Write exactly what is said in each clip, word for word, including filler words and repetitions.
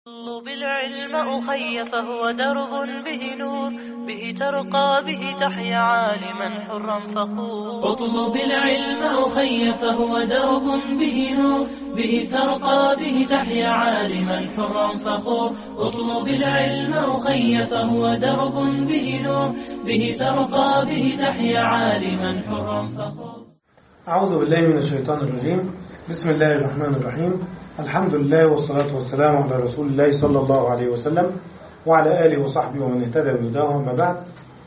اطلب العلم أخي فهو درب به نور، به ترقى به تحيا عالما حرا فخور. اطلب العلم أخي فهو درب به نور، به ترقى به تحيا عالما حرا فخور. اطلب العلم أخي فهو درب به نور، به ترقى به تحيا عالما حرا فخور. أعوذ بالله من الشيطان الرجيم. بسم الله الرحمن الرحيم. الحمد لله والصلاة والسلام على رسول الله صلى الله عليه وسلم وعلى آله وصحبه ومن اهتدى بهداه. أما بعد،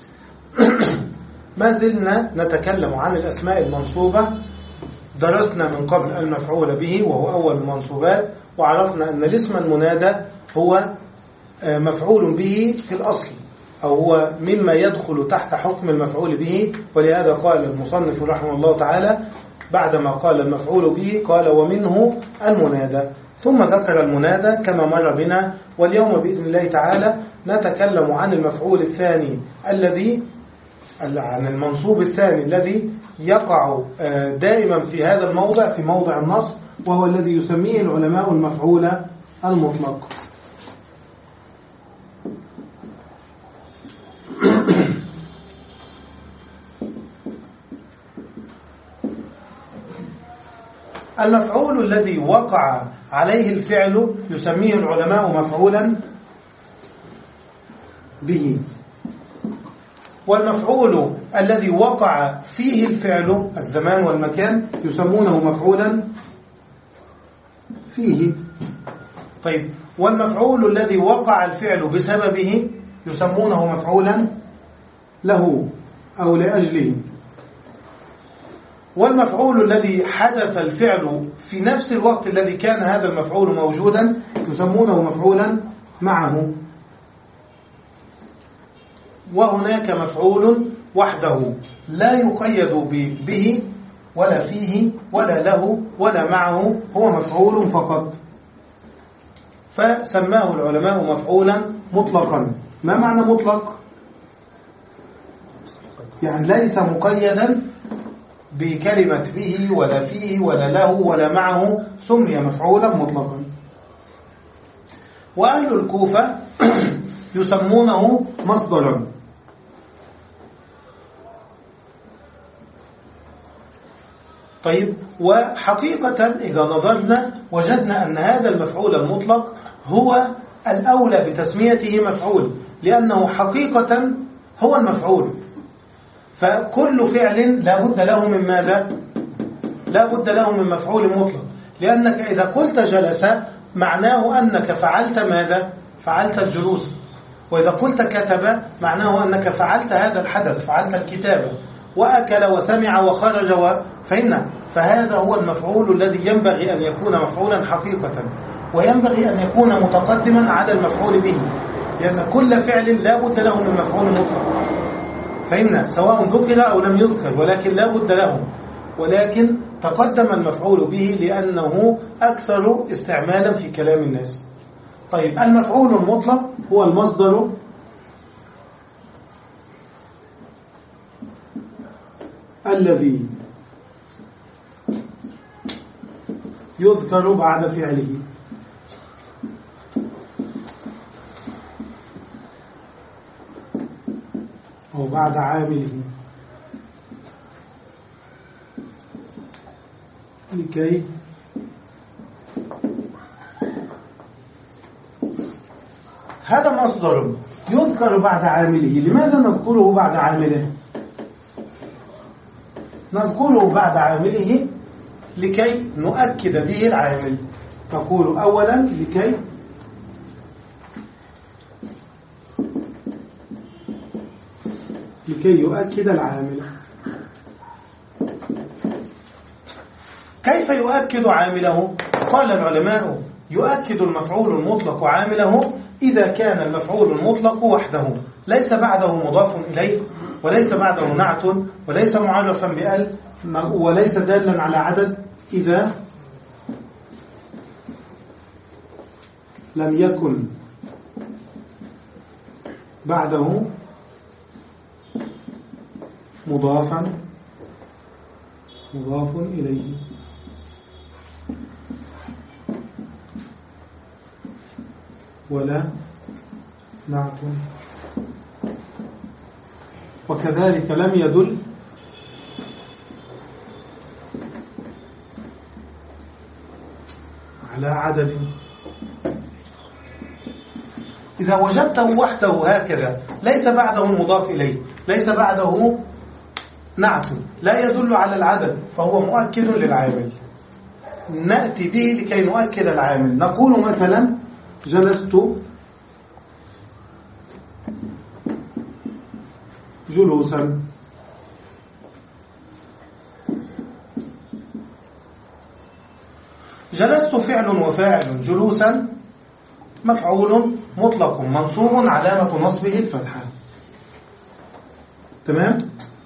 ما زلنا نتكلم عن الأسماء المنصوبة. درسنا من قبل المفعول به وهو أول المنصوبات، وعرفنا أن الاسم المنادى هو مفعول به في الأصل، أو هو مما يدخل تحت حكم المفعول به. ولهذا قال المصنف رحمه الله تعالى بعدما قال المفعول به قال ومنه المنادى، ثم ذكر المنادى كما مر بنا. واليوم بإذن الله تعالى نتكلم عن المفعول الثاني الذي عن المنصوب الثاني الذي يقع دائما في هذا الموضع، في موضع النصب، وهو الذي يسميه العلماء المفعول المطلق. المفعول الذي وقع عليه الفعل يسميه العلماء مفعولا به، والمفعول الذي وقع فيه الفعل الزمان والمكان يسمونه مفعولا فيه. طيب، والمفعول الذي وقع الفعل بسببه يسمونه مفعولا له أو لأجله. والمفعول الذي حدث الفعل في نفس الوقت الذي كان هذا المفعول موجودا يسمونه مفعولا معه. وهناك مفعول وحده لا يقيد به ولا فيه ولا له ولا معه، هو مفعول فقط، فسماه العلماء مفعولا مطلقا. ما معنى مطلق؟ يعني ليس مقيدا بكلمة به ولا فيه ولا له ولا معه، سمي مفعولا مطلقا. وأهل الكوفة يسمونه مصدرا. طيب، وحقيقة إذا نظرنا وجدنا أن هذا المفعول المطلق هو الأولى بتسميته مفعول، لأنه حقيقة هو المفعول. فكل فعل لا بد له من ماذا؟ لا بد له من مفعول مطلق، لأنك إذا قلت جلس معناه أنك فعلت ماذا؟ فعلت الجلوس. وإذا قلت كتب معناه أنك فعلت هذا الحدث، فعلت الكتابة. وأكل وسمع وخرج وفهمنا. فهذا هو المفعول الذي ينبغي أن يكون مفعولا حقيقة، وينبغي أن يكون متقدما على المفعول به، لأن كل فعل لا بد له من مفعول مطلق، فهمنا، سواء ذكر أو لم يذكر، ولكن لا بد له. ولكن تقدم المفعول به لأنه أكثر استعمالا في كلام الناس. طيب، المفعول المطلق هو المصدر الذي يذكر بعد فعله، أو بعد عامله، لكي هذا مصدر يذكر بعد عامله. لماذا نذكره بعد عامله؟ نذكره بعد عامله لكي نؤكد به العامل. نقول أولا لكي لكي يؤكد العامل. كيف يؤكد عامله؟ قال العلماء يؤكد المفعول المطلق عامله إذا كان المفعول المطلق وحده، ليس بعده مضاف إليه، وليس بعده نعت، وليس معرفا بأل، وليس دالا على عدد، إذا لم يكن بعده مضافا مضاف إليه. ولا نعت، وكذلك لم يدل على عدد. إذا وجدته وحده هكذا ليس بعده مضاف إليه، ليس بعده نعت، لا يدل على العدد، فهو مؤكد للعامل، نأتي به لكي نؤكد العامل. نقول مثلا جلست جلوسا، جلست فعل وفاعل، جلوسا مفعول مطلق منصوب علامة نصبه الفتحة. تمام؟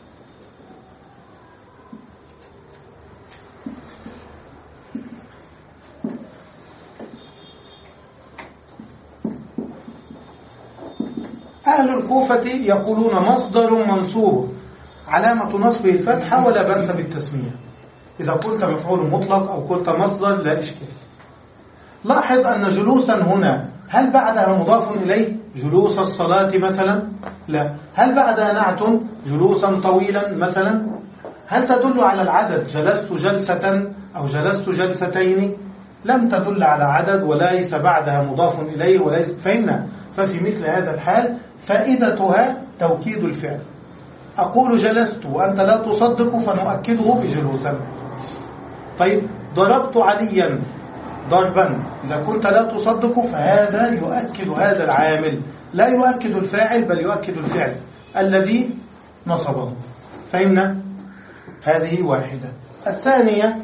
أهل الكوفة يقولون مصدر منصوب علامة نصبه الفتحة ولا بأس بالتسمية. إذا قلت مفعول مطلق أو قلت مصدر لا إشكال. لاحظ أن جلوسا هنا هل بعدها مضاف إليه؟ جلوس الصلاة مثلا؟ لا. هل بعدها نعت؟ جلوسا طويلا مثلا؟ هل تدل على العدد؟ جلست جلسة أو جلست جلستين؟ لم تدل على عدد وليس بعدها مضاف إليه وليس. فإن ففي مثل هذا الحال فائدتها توكيد الفعل. أقول جلست وأنت لا تصدق فنؤكده بجلوسا. طيب ضربت عليا ضربا، إذا كنت لا تصدق فهذا يؤكد هذا العامل، لا يؤكد الفاعل بل يؤكد الفعل الذي نصبه. فهمنا؟ هذه واحدة. الثانية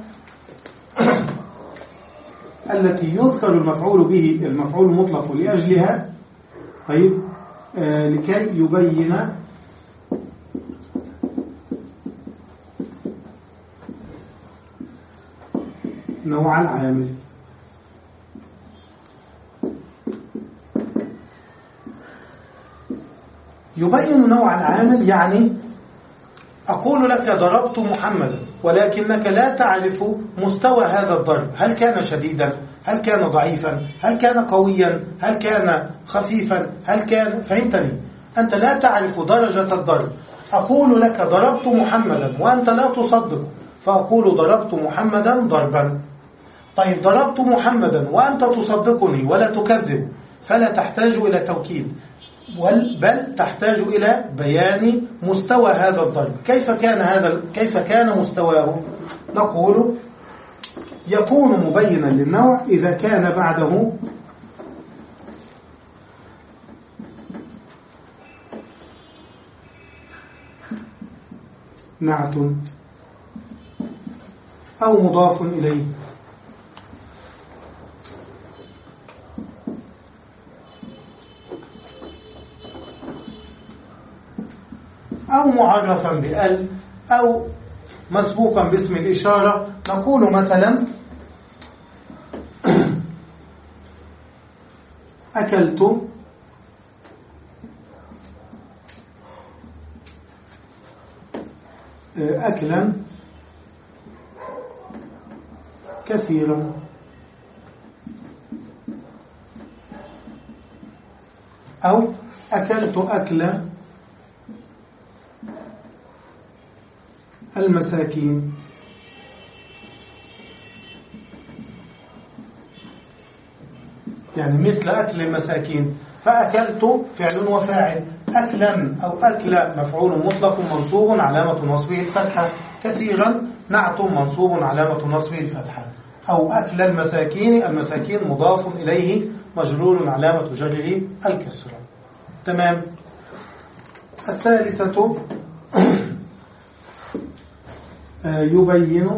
التي يذكر المفعول به المفعول المطلق لأجلها، طيب آه لكي يبين نوع العامل. يبين نوع العامل يعني أقول لك ضربت محمدا ولكنك لا تعرف مستوى هذا الضرب، هل كان شديدا، هل كان ضعيفا، هل كان قويا، هل كان خفيفا، هل كان، فهمتني؟ أنت لا تعرف درجة الضرب. أقول لك ضربت محمدا وأنت لا تصدق فأقول ضربت محمدا ضربا. طيب ضربت محمدا وأنت تصدقني ولا تكذب فلا تحتاج إلى توكيد، بل تحتاج إلى بيان مستوى هذا الضرب. كيف كان هذا كيف كان مستواه؟ نقول يكون مبينا للنوع إذا كان بعده نعت أو مضاف إليه أو معرفا بأل أو مسبوقا باسم الإشارة. نقول مثلا أكلت أكلا كثيرا، أو أكلت أكل المساكين. يعني مثل أكل المساكين، فأكلت فعل وفاعل، أكلا أو أكل مفعول مطلق منصوب علامة نصبه الفتحة، كثيرا نعت منصوب علامة نصبه الفتحة. أو أكل المساكين، المساكين مضاف إليه مجرور علامة جره الكسرة. تمام. الثالثة يبين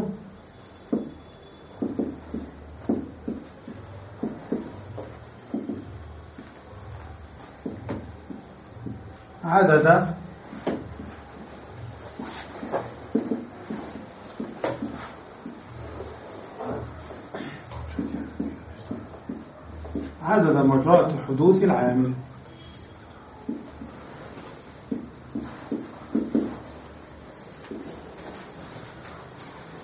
عدد عدد مرات حدوث العامل.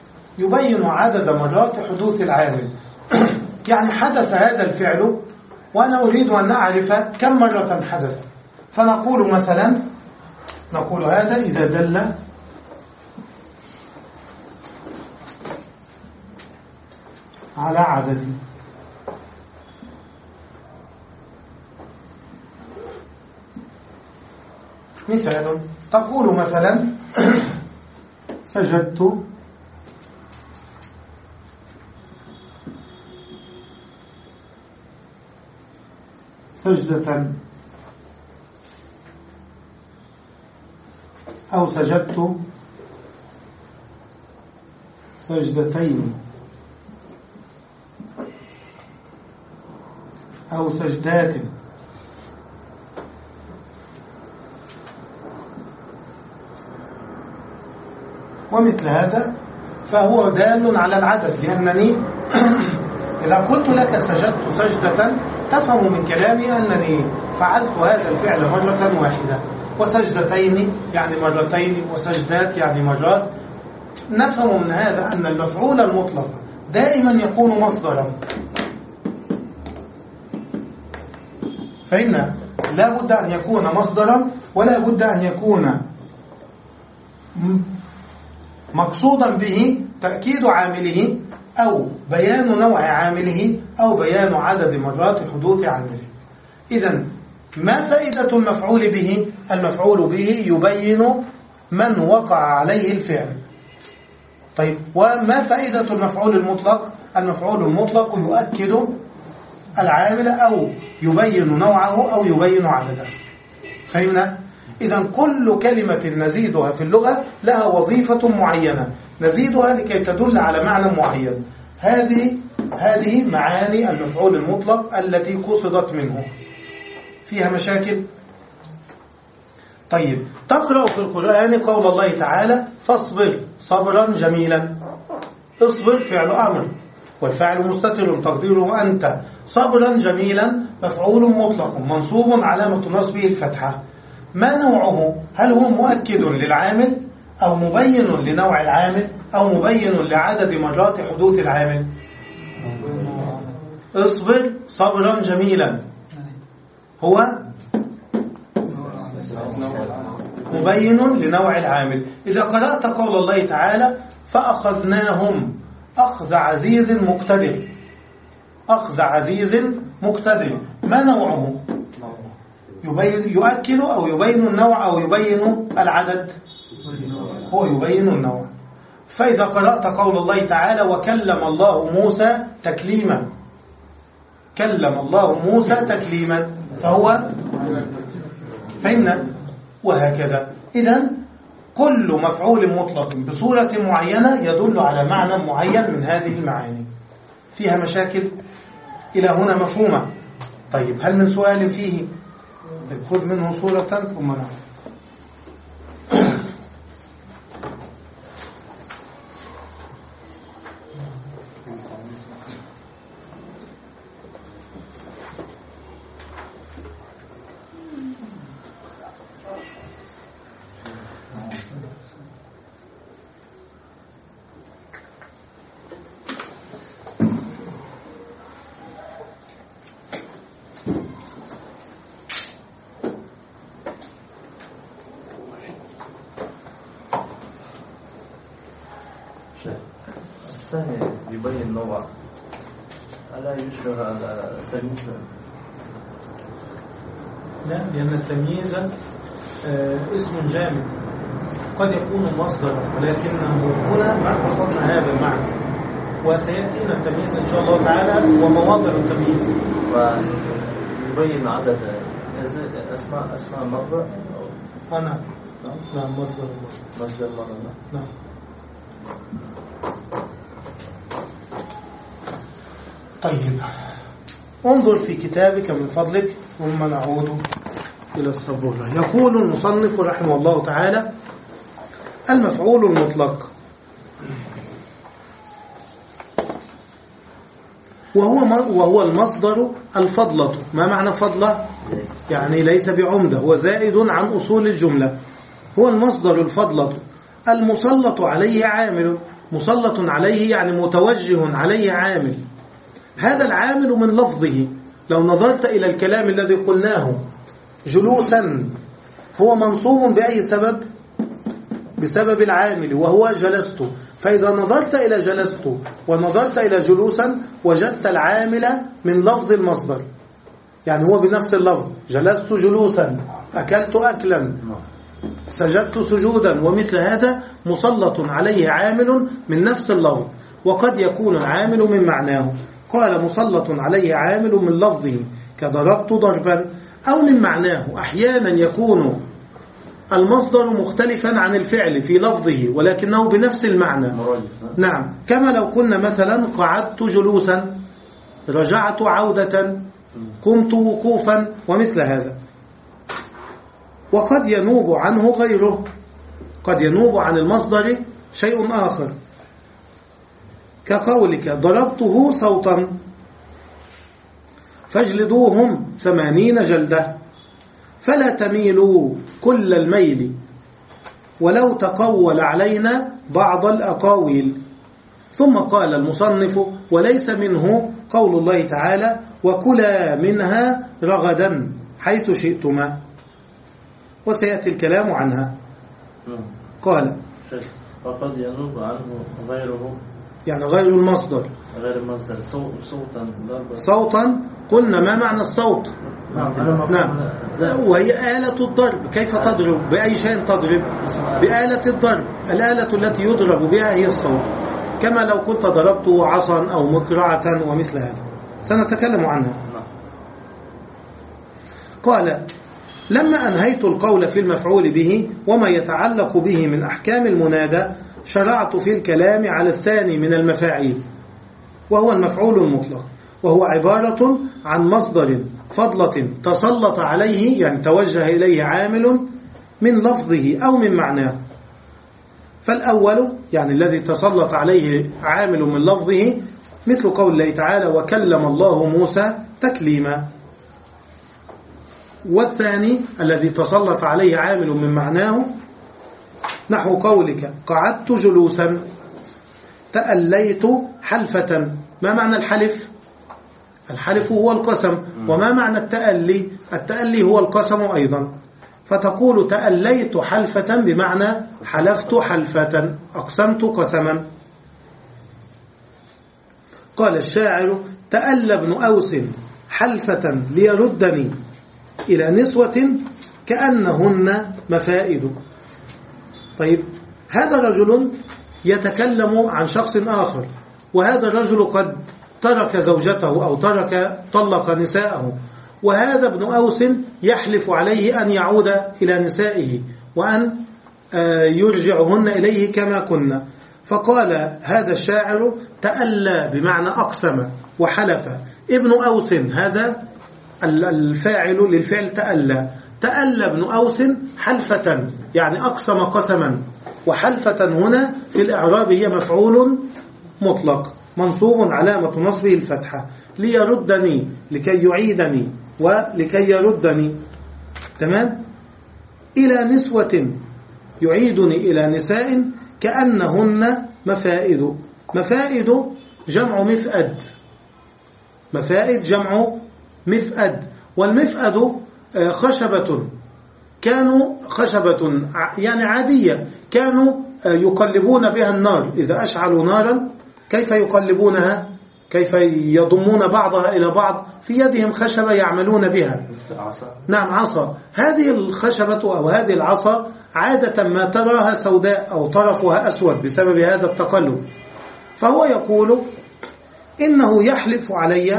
يبين عدد مرات حدوث العامل يعني حدث هذا الفعل وأنا أريد أن أعرف كم مرة حدث، فنقول مثلا نقول هذا إذا دل على عدد. مثال تقول مثلا سجدت سجدة أو سجدت سجدتين أو سجدات. ومثل هذا فهو دال على العدد، لأنني إذا قلت لك سجدت سجدة تفهم من كلامي أنني فعلت هذا الفعل مرة واحدة، وسجدتين يعني مرتين، وسجدات يعني مرات. نفهم من هذا أن المفعول المطلق دائما يكون مصدرا. فإن لا بد أن يكون مصدرا، ولا بد أن يكون مقصودا به تأكيد عامله أو بيان نوع عامله أو بيان عدد مرات حدوث عامله. إذن ما فائدة المفعول به؟ المفعول به يبين من وقع عليه الفعل. طيب، وما فائدة المفعول المطلق؟ المفعول المطلق يؤكد العامل أو يبين نوعه أو يبين عدده. فهمنا؟ إذن كل كلمة نزيدها في اللغة لها وظيفة معينة، نزيدها لكي تدل على معنى معين. هذه هذه معاني المفعول المطلق التي قصدت منه. فيها مشاكل؟ طيب، تقرأ في القرآن قول الله تعالى فاصبر صبرا جميلا. اصبر فعل أمر والفعل مستتر تقديره أنت. صبرا جميلا مفعول مطلق منصوب علامة نصبه الفتحة. ما نوعه؟ هل هو مؤكد للعامل أو مبين لنوع العامل أو مبين لعدد مرات حدوث العامل؟ اصبر صبرا جميلا هو مبين لنوع العامل. إذا قرأت قول الله تعالى فأخذناهم أخذ عزيز مقتدر. أخذ عزيز مقتدر ما نوعه؟ يبين يؤكد أو يبين النوع أو يبين العدد؟ هو يبين النوع. فإذا قرأت قول الله تعالى وكلم الله موسى تكليما. كلم الله موسى تكليما فهو فهمنا. وهكذا. إذن كل مفعول مطلق بصورة معينة يدل على معنى معين من هذه المعاني. فيها مشاكل؟ إلى هنا مفهومة. طيب، هل من سؤال فيه؟ خذ منه صورة ثم نعم. الثاني يبين نوع ألا يشبه التمييز؟ لا، لأن التمييز اسم جامد قد يكون مصدرا، ولكنه هنا ما قصدنا هذا المعنى، وسيأتينا التمييز إن شاء الله تعالى ومواضع التمييز. ويبين عدد أسماء أسماء مرة. أنا نعم مصدر مصدر مرة. نعم. طيب، انظر في كتابك من فضلك ثم نعود إلى السبورة. يقول المصنف رحمه الله تعالى المفعول المطلق وهو وهو المصدر الفضلة. ما معنى فضلة؟ يعني ليس بعمدة، هو زائد عن أصول الجملة. هو المصدر الفضلة المسلط عليه عامل. مسلط عليه يعني متوجه عليه عامل. هذا العامل من لفظه لو نظرت إلى الكلام الذي قلناه جلوسا هو منصوب بأي سبب؟ بسبب العامل وهو جلست. فإذا نظرت إلى جلست ونظرت إلى جلوسا وجدت العامل من لفظ المصدر، يعني هو بنفس اللفظ، جلست جلوسا، أكلت أكلا، سجدت سجودا، ومثل هذا مسلط عليه عامل من نفس اللفظ، وقد يكون العامل من معناه. قال مسلط عليه عامل من لفظه كضربت ضربا، أو من معناه. أحيانا يكون المصدر مختلفا عن الفعل في لفظه ولكنه بنفس المعنى. نعم، كما لو كنا مثلا قعدت جلوسا، رجعت عودة، قمت وقوفا، ومثل هذا. وقد ينوب عنه غيره، قد ينوب عن المصدر شيء آخر، كقولك ضربته صوتا فاجلدوهم ثمانين جلدة، فلا تميلوا كل الميل ولو تقول علينا بعض الأقاويل. ثم قال المصنف: وليس منه قول الله تعالى: وكلا منها رغدا حيث شئتما، وسيأتي الكلام عنها. قال: وقد ينوب عنه غيره، يعني غير المصدر، غير المصدر. صوتا صوتا قلنا ما معنى الصوت؟ نعم, نعم. وهي آلة الضرب. كيف تضرب؟ بأي شيء تضرب؟ بآلة الضرب. الآلة التي يضرب بها هي الصوت، كما لو كنت ضربت عصا أو مكرعة ومثل هذا، سنتكلم عنها. قال: لما أنهيت القول في المفعول به وما يتعلق به من أحكام المنادى، شرعت في الكلام على الثاني من المفاعيل، وهو المفعول المطلق، وهو عبارة عن مصدر فضلة تسلط عليه، يعني توجه إليه عامل من لفظه أو من معناه. فالأول يعني الذي تسلط عليه عامل من لفظه، مثل قول الله تعالى: وكلم الله موسى تكليما. والثاني الذي تسلط عليه عامل من معناه، نحو قولك: قعدت جلوسا، تأليت حلفة. ما معنى الحلف؟ الحلف هو القسم. وما معنى التألي؟ التألي هو القسم أيضا. فتقول تأليت حلفة بمعنى حلفت حلفة، أقسمت قسما. قال الشاعر: تألى ابن أوس حلفة ليردني إلى نسوة كأنهن مفائد. طيب، هذا رجل يتكلم عن شخص آخر، وهذا الرجل قد ترك زوجته أو ترك طلق نساءه، وهذا ابن أوس يحلف عليه أن يعود إلى نسائه وأن يرجعهن إليه كما كنا. فقال هذا الشاعر: تألى بمعنى أقسم وحلف. ابن أوس هذا الفاعل للفعل تألى. تألى ابن أوس حلفة، يعني أقسم قسما. وحلفة هنا في الإعراب هي مفعول مطلق منصوب علامة نصبه الفتحة، ليردني، لكي يعيدني ولكي يردني. تمام؟ إلى نسوة، يعيدني إلى نساء كأنهن مفائد. مفائد جمع مفأد، مفائد جمع مفأد. والمفأد خشبة، كانوا خشبة يعني عادية، كانوا يقلبون بها النار. إذا أشعلوا نارا كيف يقلبونها؟ كيف يضمون بعضها إلى بعض؟ في يدهم خشبة يعملون بها. نعم، عصا. هذه الخشبة أو هذه العصا عادة ما تراها سوداء أو طرفها أسود بسبب هذا التقلب. فهو يقول إنه يحلف علي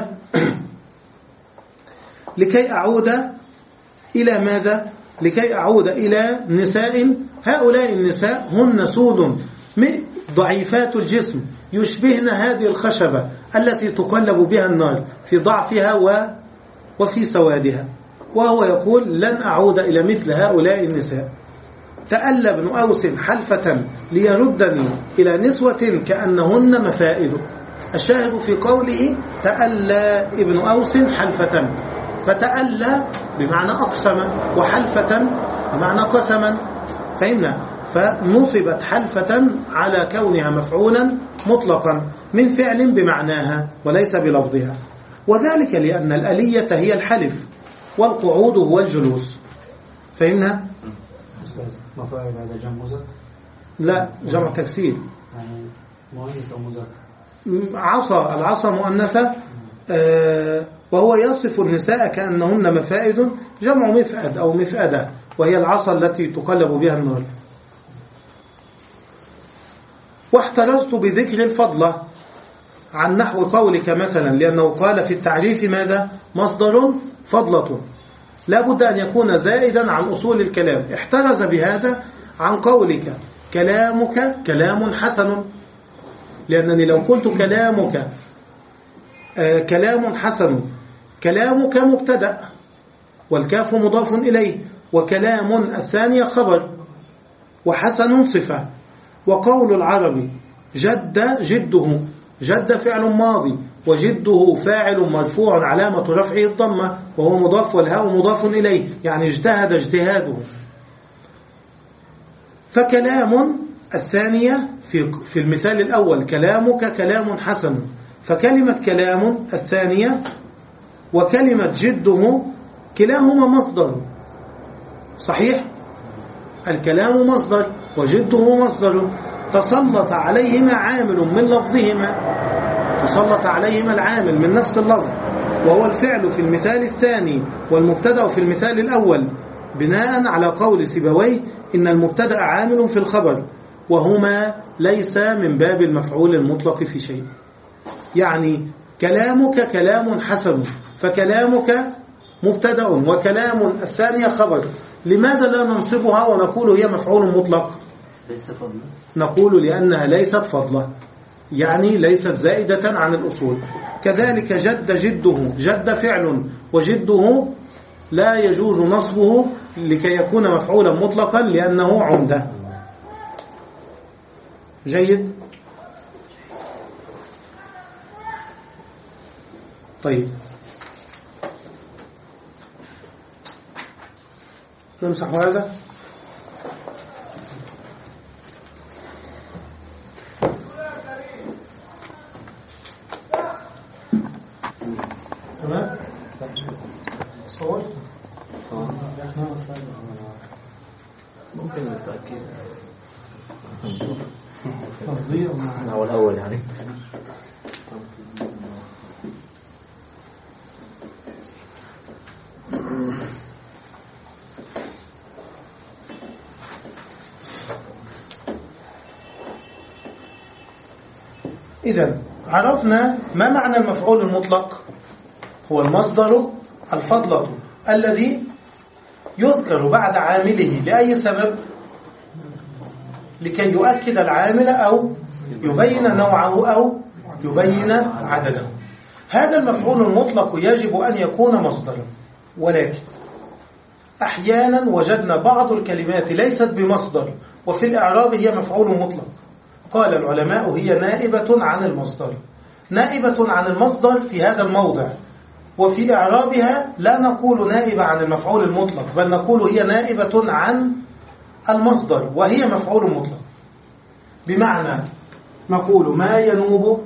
لكي أعود إلى ماذا؟ لكي أعود إلى نساء. هؤلاء النساء هن سود ضعيفات الجسم، يشبهن هذه الخشبة التي تقلب بها النار في ضعفها و... وفي سوادها. وهو يقول: لن أعود إلى مثل هؤلاء النساء. تألى ابن أوس حلفة ليردني إلى نسوة كأنهن مفائد. الشاهد في قوله: تألى ابن أوس حلفة، فتألى بمعنى أقسم، وحلفة بمعنى قسما. فهمنا؟ فنصبت حلفة على كونها مفعولا مطلقا من فعل بمعناها وليس بلفظها. وذلك لأن الآلية هي الحلف والقعود هو الجلوس. فهمنا؟ مفعول هذا جمع مذكر؟ لا، جمع تكسير. يعني مؤنث أو مذكر؟ عصا، العصا مؤنثة، آه وهو يصف النساء كأنهن مفائد، جمع مفأد أو مفأدة، وهي العصا التي تقلب بها النار. واحترزت بذكر الفضلة عن نحو قولك مثلا، لأنه قال في التعريف ماذا؟ مصدر فضلة، لا بد أن يكون زائدا عن أصول الكلام. احترز بهذا عن قولك كلامك كلام حسن، لأنني لو قلت كلامك آه كلام حسن، كلامك مبتدأ والكاف مضاف إليه، وكلام الثانية خبر، وحسن صفة. وقول العربي جد جده، جد فعل ماضي، وجده فاعل مرفوع علامة رفعه الضمة وهو مضاف والهاء مضاف إليه، يعني اجتهد اجتهاده. فكلام الثانية في في المثال الأول كلامك كلام حسن، فكلمة كلام الثانية وكلمة جده كلاهما مصدر صحيح، الكلام مصدر وجده مصدر، تسلط عليهما عامل من لفظهما، تسلط عليهما العامل من نفس اللفظ، وهو الفعل في المثال الثاني والمبتدأ في المثال الأول، بناء على قول سيبويه إن المبتدأ عامل في الخبر، وهما ليس من باب المفعول المطلق في شيء. يعني كلامك كلام حسن، فكلامك مبتدأ وكلام الثانية خبر، لماذا لا ننصبها ونقول هي مفعول مطلق؟ ليس فضلا. نقول لأنها ليست فضلة، يعني ليست زائدة عن الأصول. كذلك جد جده، جد فعل وجده لا يجوز نصبه لكي يكون مفعولا مطلقا لأنه عمدة. جيد. طيب نمسح هذا. تمام. صور ممكن التأكيد تفضيل هو الأول يعني. إذن عرفنا ما معنى المفعول المطلق. هو المصدر الفضلة الذي يذكر بعد عامله لأي سبب؟ لكي يؤكد العامل أو يبين نوعه أو يبين عدده. هذا المفعول المطلق يجب أن يكون مصدرا، ولكن أحيانا وجدنا بعض الكلمات ليست بمصدر وفي الإعراب هي مفعول مطلق. قال العلماء هي نائبة عن المصدر، نائبة عن المصدر في هذا الموضع، وفي إعرابها لا نقول نائبة عن المفعول المطلق، بل نقول هي نائبة عن المصدر وهي مفعول مطلق. بمعنى نقول ما ينوب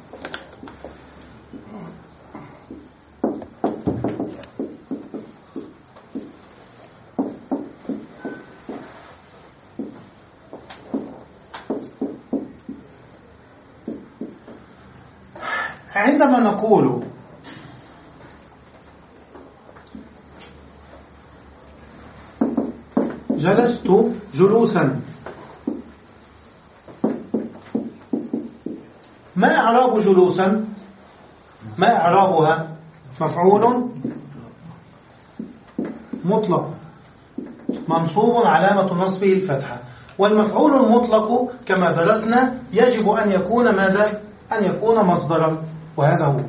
عندما نقول جلست جلوسا، ما إعراب جلوسا؟ ما إعرابها؟ مفعول مطلق منصوب علامة نصبه الفتحة، والمفعول المطلق كما درسنا يجب أن يكون ماذا؟ أن يكون مصدرا، وهذا هو.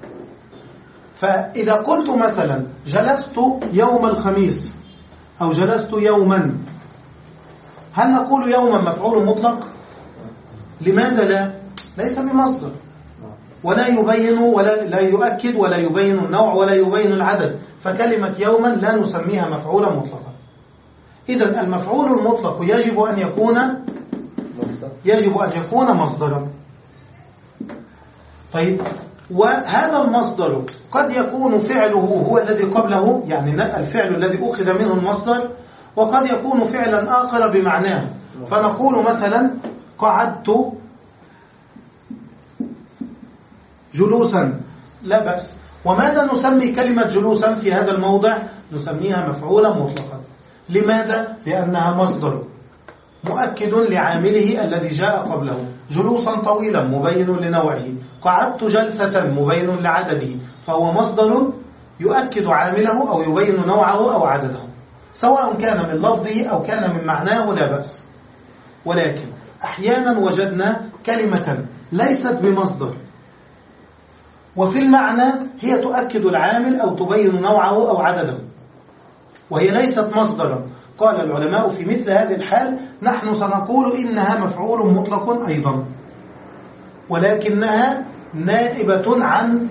فإذا قلت مثلا جلست يوم الخميس أو جلست يوما، هل نقول يوما مفعول مطلق؟ لماذا لا؟ ليس بمصدر ولا يبين ولا لا يؤكد ولا يبين النوع ولا يبين العدد، فكلمة يوما لا نسميها مفعولا مطلقا. إذن المفعول المطلق يجب أن يكون يجب أن يكون مصدرا. طيب، وهذا المصدر قد يكون فعله هو الذي قبله، يعني الفعل الذي أخذ منه المصدر، وقد يكون فعلا آخر بمعناه. فنقول مثلا قعدت جلوسا، لا بأس. وماذا نسمي كلمة جلوسا في هذا الموضع؟ نسميها مفعولا مطلقا. لماذا؟ لأنها مصدر مؤكد لعامله الذي جاء قبله. جلوسا طويلا مبين لنوعه، قعدت جلسة مبين لعدده، فهو مصدر يؤكد عامله أو يبين نوعه أو عدده، سواء كان من لفظه أو كان من معناه لا بأس. ولكن أحيانا وجدنا كلمة ليست بمصدر وفي المعنى هي تؤكد العامل أو تبين نوعه أو عدده، وهي ليست مصدرا. قال العلماء في مثل هذه الحال نحن سنقول إنها مفعول مطلق أيضا، ولكنها نائبة عن،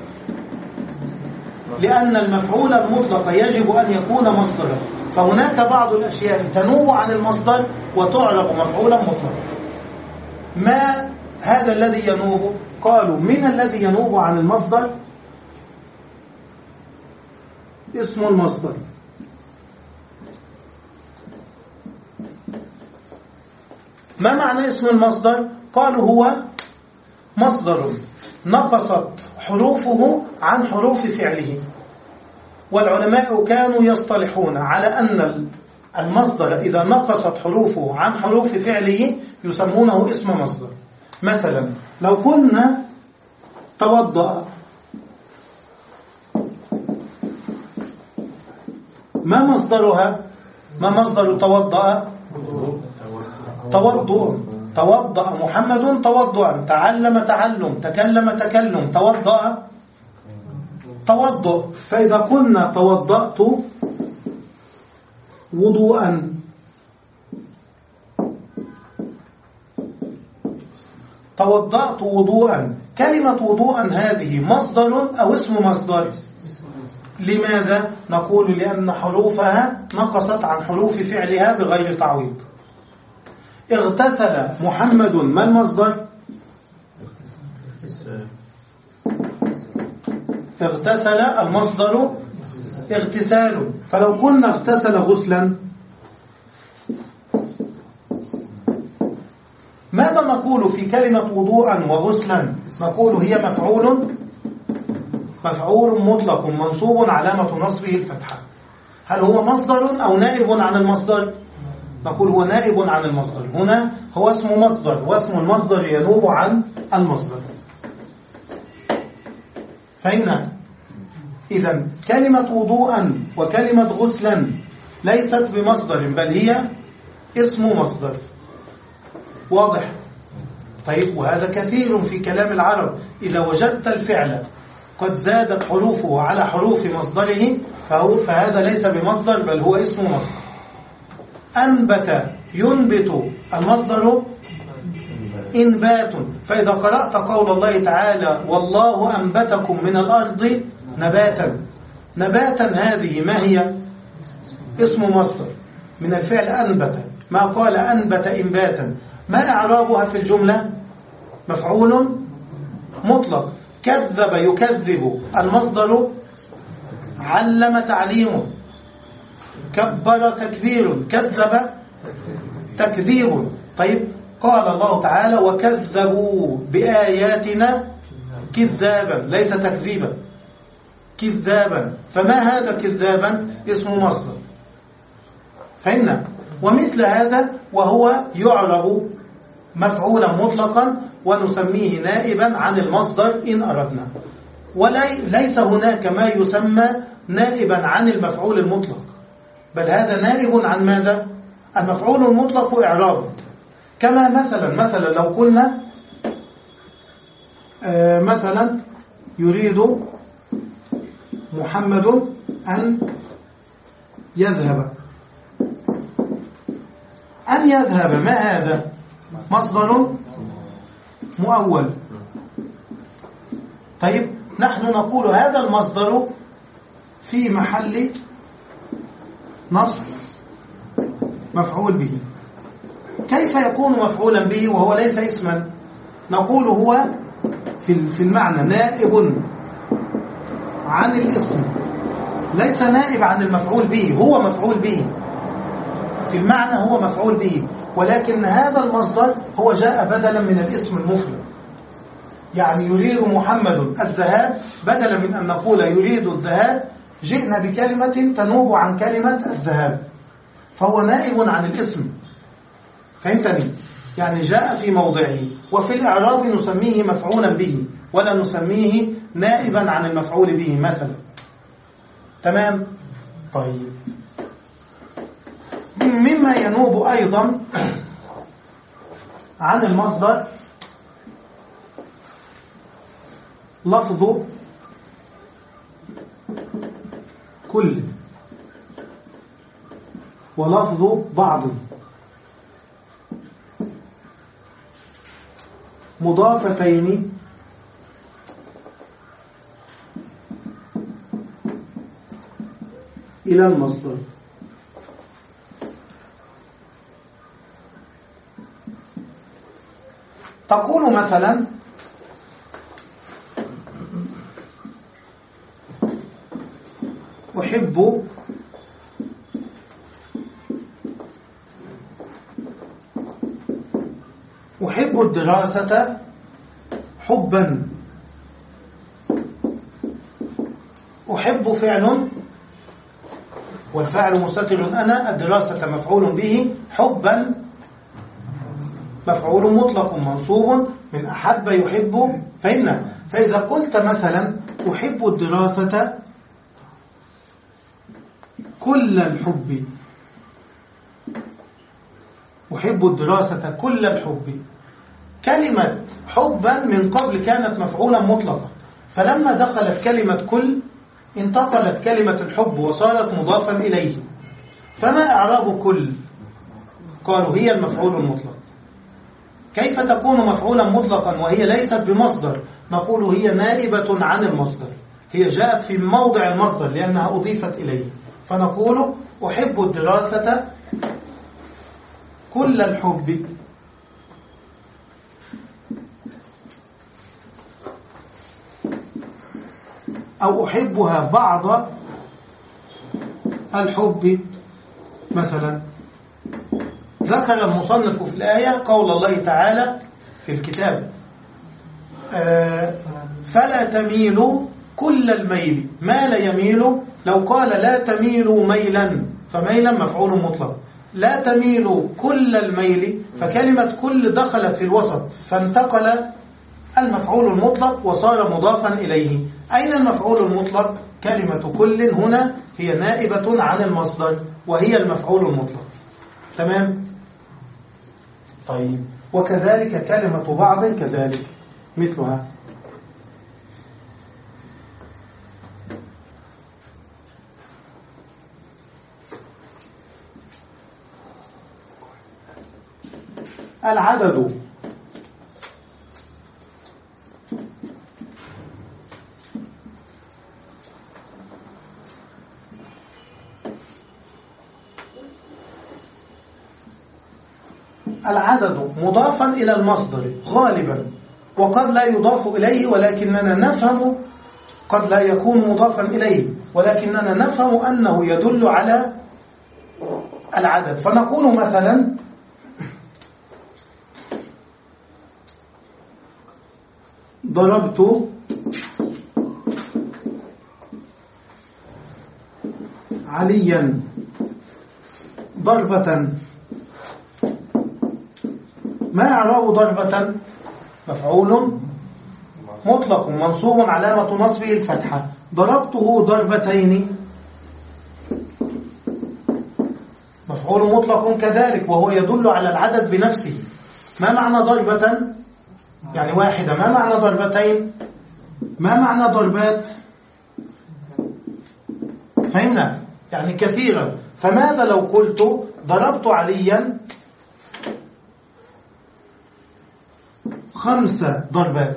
لأن المفعول المطلق يجب أن يكون مصدرا، فهناك بعض الأشياء تنوب عن المصدر وتعرب مفعولا مطلقا. ما هذا الذي ينوب؟ قالوا من الذي ينوب عن المصدر اسم المصدر. ما معنى اسم المصدر؟ قالوا هو مصدر نقصت حروفه عن حروف فعله. والعلماء كانوا يصطلحون على أن المصدر إذا نقصت حروفه عن حروف فعله يسمونه اسم مصدر. مثلا لو قلنا توضأ، ما مصدرها؟ ما مصدر توضأ؟ توضؤ. توضأ محمد توضؤا، تعلم تعلم، تكلم تكلم، توضأ توضؤ. فإذا قلنا توضأت وضوءا، توضأت وضوءا، كلمة وضوءا هذه مصدر أو اسم مصدر؟ لماذا؟ نقول لأن حروفها نقصت عن حروف فعلها بغير تعويض. اغتسل محمد، ما المصدر؟ اغتسل المصدر اغتسال. فلو كنا اغتسل غسلا ماذا نقول في كلمة وضوءا وغسلا؟ نقول هي مفعول مفعول مطلق منصوب علامة نصبه الفتحة. هل هو مصدر أو نائب عن المصدر؟ نقول هو نائب عن المصدر. هنا هو اسم مصدر، واسم المصدر ينوب عن المصدر. فهمنا؟ إذن كلمة وضوءا وكلمة غسلا ليست بمصدر، بل هي اسم مصدر. واضح؟ طيب، وهذا كثير في كلام العرب. إذا وجدت الفعل قد زادت حروفه على حروف مصدره فهو فهذا ليس بمصدر، بل هو اسم مصدر. أنبت ينبت، المصدر إنبات. فإذا قرأت قول الله تعالى والله أنبتكم من الأرض نباتا، نباتا هذه ما هي؟ اسم مصدر من الفعل أنبت. ما قال أنبت إنباتا، ما إعرابها في الجملة؟ مفعول مطلق. كذب يكذب، المصدر علم تعليمه. كبر تكبير، كذب تكذيب. طيب، قال الله تعالى وكذبوا بآياتنا كذابا، ليس تكذيبا، كذابا. فما هذا كذابا؟ اسم مصدر. فهمنا؟ ومثل هذا وهو يعرب مفعولا مطلقا ونسميه نائبا عن المصدر إن أردنا. وليس هناك ما يسمى نائبا عن المفعول المطلق، بل هذا نائب عن ماذا؟ المفعول المطلق إعرابه. كما مثلا مثلا لو قلنا آه مثلا يريد محمد أن يذهب. أن يذهب ما هذا؟ مصدر مؤول. طيب، نحن نقول هذا المصدر في محل نصب مفعول به. كيف يكون مفعولا به وهو ليس اسما؟ نقول هو في في المعنى نائب عن الاسم، ليس نائب عن المفعول به، هو مفعول به في المعنى، هو مفعول به، ولكن هذا المصدر هو جاء بدلا من الاسم المفرد. يعني يريد محمد الذهاب، بدلا من أن نقول يريد الذهاب جئنا بكلمة تنوب عن كلمة الذهاب، فهو نائب عن الاسم. فهمتني؟ يعني جاء في موضعه، وفي الإعراب نسميه مفعولا به ولا نسميه نائبا عن المفعول به مثلا. تمام؟ طيب، مما ينوب أيضا عن المصدر لفظ كل ولفظ بعض مضافتين إلى المصدر. تقول مثلا أحب أحب الدراسة حبا. أحب فعل والفاعل مستتر أنا، الدراسة مفعول به، حبا مفعول مطلق منصوب من أحب يحب. فهمنا؟ فإذا قلت مثلا أحب الدراسة كل الحب، أحب الدراسة كل الحب، كلمة حبا من قبل كانت مفعولا مطلقا، فلما دخلت كلمة كل انتقلت كلمة الحب وصارت مضافا إليه. فما إعراب كل؟ قالوا هي المفعول المطلق. كيف تكون مفعولا مطلقا وهي ليست بمصدر؟ نقول هي نائبة عن المصدر، هي جاءت في موضع المصدر لأنها أضيفت إليه، فنقول أحب الدراسة كل الحب. أو أحبها بعض الحب مثلا. ذكر المصنف في الآية قول الله تعالى في الكتاب آه فلا تميلوا كل الميل. مال يميل، لو قال لا تميلوا ميلا فميلا مفعول مطلق، لا تميلوا كل الميل فكلمة كل دخلت في الوسط فانتقل المفعول المطلق وصار مضافا إليه. أين المفعول المطلق؟ كلمة كل هنا هي نائبة عن المصدر وهي المفعول المطلق. تمام؟ طيب، وكذلك كلمة بعض كذلك مثلها. العدد العدد مضافا إلى المصدر غالبا، وقد لا يضاف إليه ولكننا نفهم، قد لا يكون مضافا إليه ولكننا نفهم أنه يدل على العدد. فنقول مثلا ضربت عليا ضربة. ما إعراب ضربة؟ مفعول مطلق منصوب علامة نصبه الفتحة. ضربته ضربتين مفعول مطلق كذلك وهو يدل على العدد بنفسه. ما معنى ضربة؟ يعني واحدة. ما معنى ضربتين؟ ما معنى ضربات؟ فهمنا؟ يعني كثيرا. فماذا لو قلت ضربت عليا خمسة ضربات؟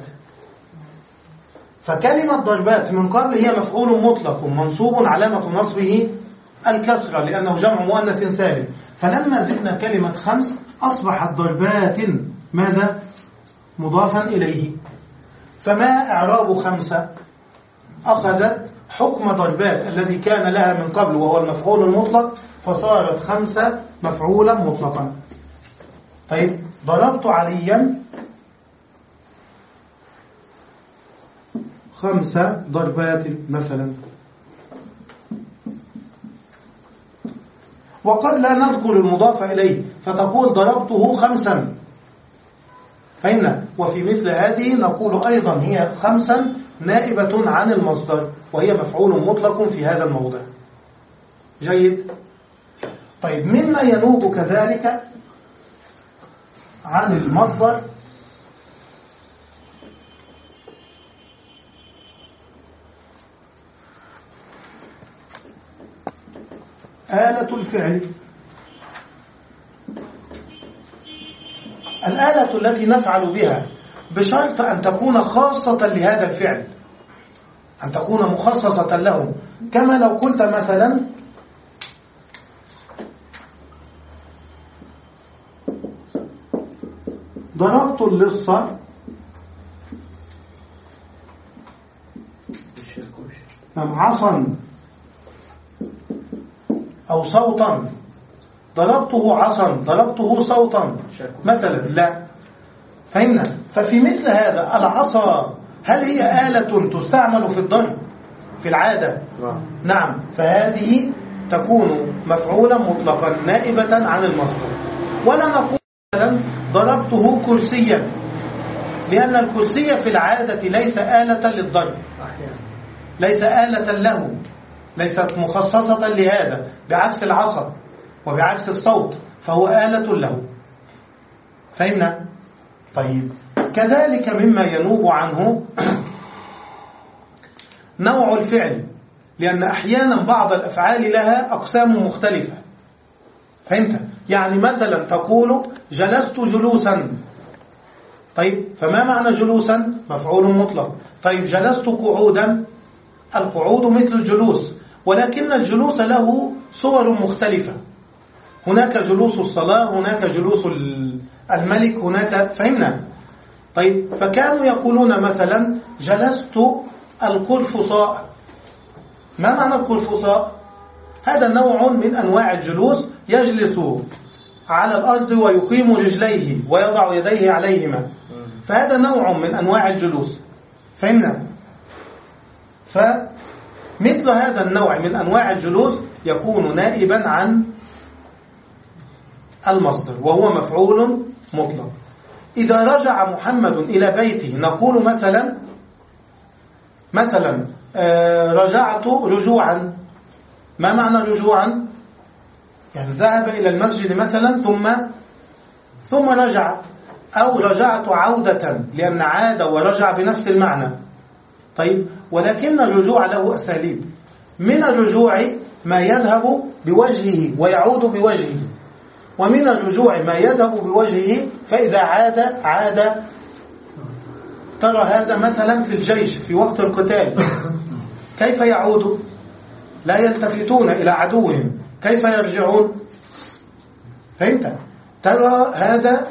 فكلمة ضربات من قبل هي مفعول مطلق منصوب علامة نصبه الكسرة لأنه جمع مؤنث سالم، فلما زدنا كلمة خمس أصبحت ضربات ماذا؟ مضافا إليه. فما إعراب خمسة؟ أخذت حكم ضربات الذي كان لها من قبل وهو المفعول المطلق، فصارت خمسة مفعولا مطلقا. طيب ضربت عليا خمسة ضربات مثلا، وقد لا نذكر المضاف إليه فتقول ضربته خمسا، فهمنا؟ وفي مثل هذه نقول أيضا هي خمسا نائبة عن المصدر وهي مفعول مطلق في هذا الموضع. جيد. طيب مما ينوب كذلك عن المصدر آلة الفعل. الآلة التي نفعل بها بشرط أن تكون خاصة لهذا الفعل، أن تكون مخصصة له، كما لو قلت مثلا ضربت اللص عصا أو صوتا، ضربته عصا، ضربته صوتا مثلا، لا. فهمنا؟ ففي مثل هذا العصا هل هي آلة تستعمل في الضرب في العادة؟ نعم. فهذه تكون مفعولا مطلقا نائبة عن المصدر. ولا نقول مثلا ضربته كرسيا، لأن الكرسي في العادة ليس آلة للضرب، ليس آلة له، ليست مخصصة لهذا، بعكس العصا وبعكس الصوت فهو آلة له. فهمنا؟ طيب كذلك مما ينوب عنه نوع الفعل، لأن أحيانا بعض الأفعال لها أقسام مختلفة. فهمت؟ يعني مثلا تقول جلست جلوسا، طيب فما معنى جلوسا؟ مفعول مطلق. طيب جلست قعودا، القعود مثل الجلوس، ولكن الجلوس له صور مختلفة، هناك جلوس الصلاة، هناك جلوس الملك، هناك. فهمنا؟ طيب فكانوا يقولون مثلا جلست القرفصاء. ما معنى القرفصاء؟ هذا نوع من أنواع الجلوس، يجلس على الأرض ويقيم رجليه ويضع يديه عليهما، فهذا نوع من أنواع الجلوس. فهمنا؟ فمثل هذا النوع من أنواع الجلوس يكون نائبا عن المصدر وهو مفعول مطلق. إذا رجع محمد إلى بيته نقول مثلا مثلا آه رجعت رجوعا. ما معنى رجوعا؟ يعني ذهب إلى المسجد مثلا ثم ثم رجع، أو رجعت عودة، لأن عاد ورجع بنفس المعنى. طيب ولكن الرجوع له أساليب، من الرجوع ما يذهب بوجهه ويعود بوجهه، ومن الرجوع ما يذهب بوجهه فإذا عاد عاد. ترى هذا مثلا في الجيش في وقت القتال كيف يعود؟ لا يلتفتون إلى عدوهم، كيف يرجعون؟ فهمت؟ ترى هذا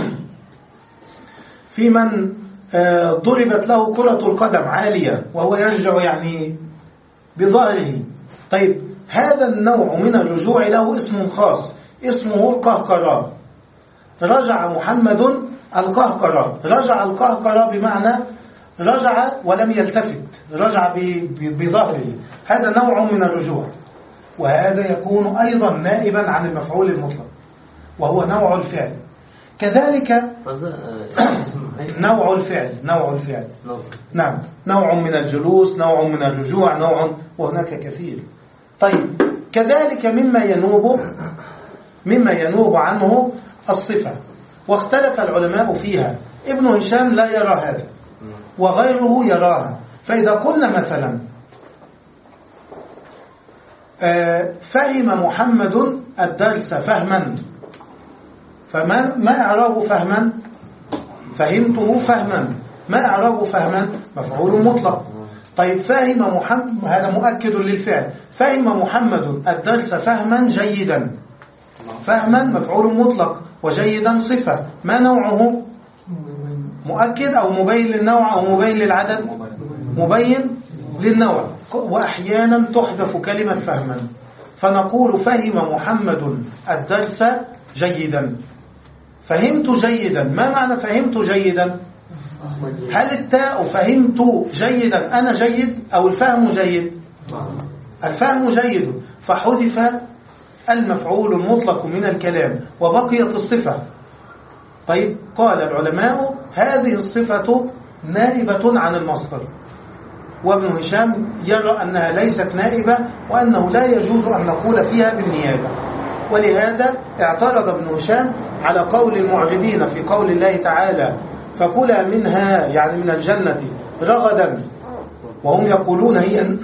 في من ضربت له كرة القدم عالية وهو يرجع يعني بظهره. طيب هذا النوع من الرجوع له اسم خاص اسمه القهقرة. رجع محمد القهقرة، رجع القهقرة بمعنى رجع ولم يلتفت، رجع بظهره، هذا نوع من الرجوع، وهذا يكون أيضا نائبا عن المفعول المطلق وهو نوع الفعل. كذلك نوع الفعل نوع الفعل نعم، نوع من الجلوس، نوع من الرجوع، نوع، وهناك كثير. طيب كذلك مما ينوب مما ينوب عنه الصفة، واختلف العلماء فيها. ابن هشام لا يرى هذا وغيره يراها. فإذا قلنا مثلا فهم محمد الدرس فهما، فما ما إعراب فهما؟ فهمته فهما. ما إعراب فهما؟ مفعول مطلق. طيب فهم محمد، هذا مؤكد للفعل، فهم محمد الدرس فهما جيدا. فهما مفعول مطلق وجيدا صفة، ما نوعه؟ مؤكد أو مبين للنوع أو مبين للعدد؟ مبين للنوع. وأحيانا تحذف كلمة فهما، فنقول فهم محمد الدرس جيدا. فهمت جيدا، ما معنى فهمت جيدا؟ هل التاء فهمت جيدا أنا جيد أو الفهم جيد؟ الفهم جيد، فحذف المفعول المطلق من الكلام وبقيت الصفة. طيب، قال العلماء هذه الصفة نائبة عن المصدر، وابن هشام يرى أنها ليست نائبة وأنه لا يجوز أن نقول فيها بالنيابة. ولهذا اعترض ابن هشام على قول المعربين في قول الله تعالى فكلا منها، يعني من الجنة، رغدا، وهم يقولون هي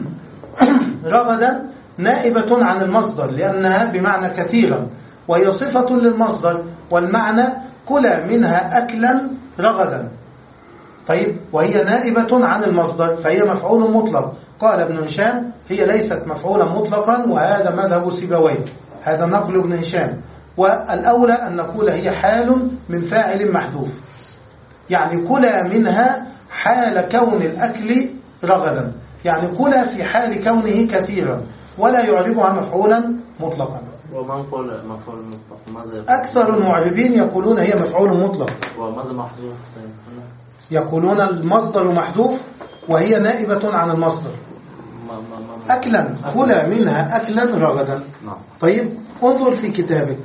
رغدا نائبة عن المصدر لأنها بمعنى كثيرا، وهي صفة للمصدر، والمعنى كلا منها أكلا رغدا. طيب، وهي نائبة عن المصدر فهي مفعول مطلق. قال ابن هشام هي ليست مفعولا مطلقا، وهذا مذهب سيبويه، هذا نقل ابن هشام. والأولى أن نقول هي حال من فاعل محذوف، يعني كلا منها حال كون الأكل رغدا، يعني كلا في حال كونه كثيرا، ولا يعربها مفعولا مطلقا. ومن قال مفعول مطلق ماذا؟ أكثر المعربين يقولون هي مفعول مطلق. وماذا محذوف؟ يقولون المصدر محذوف وهي نائبة عن المصدر. أكلا، كلا منها أكلا رغدا. طيب، انظر في كتابك.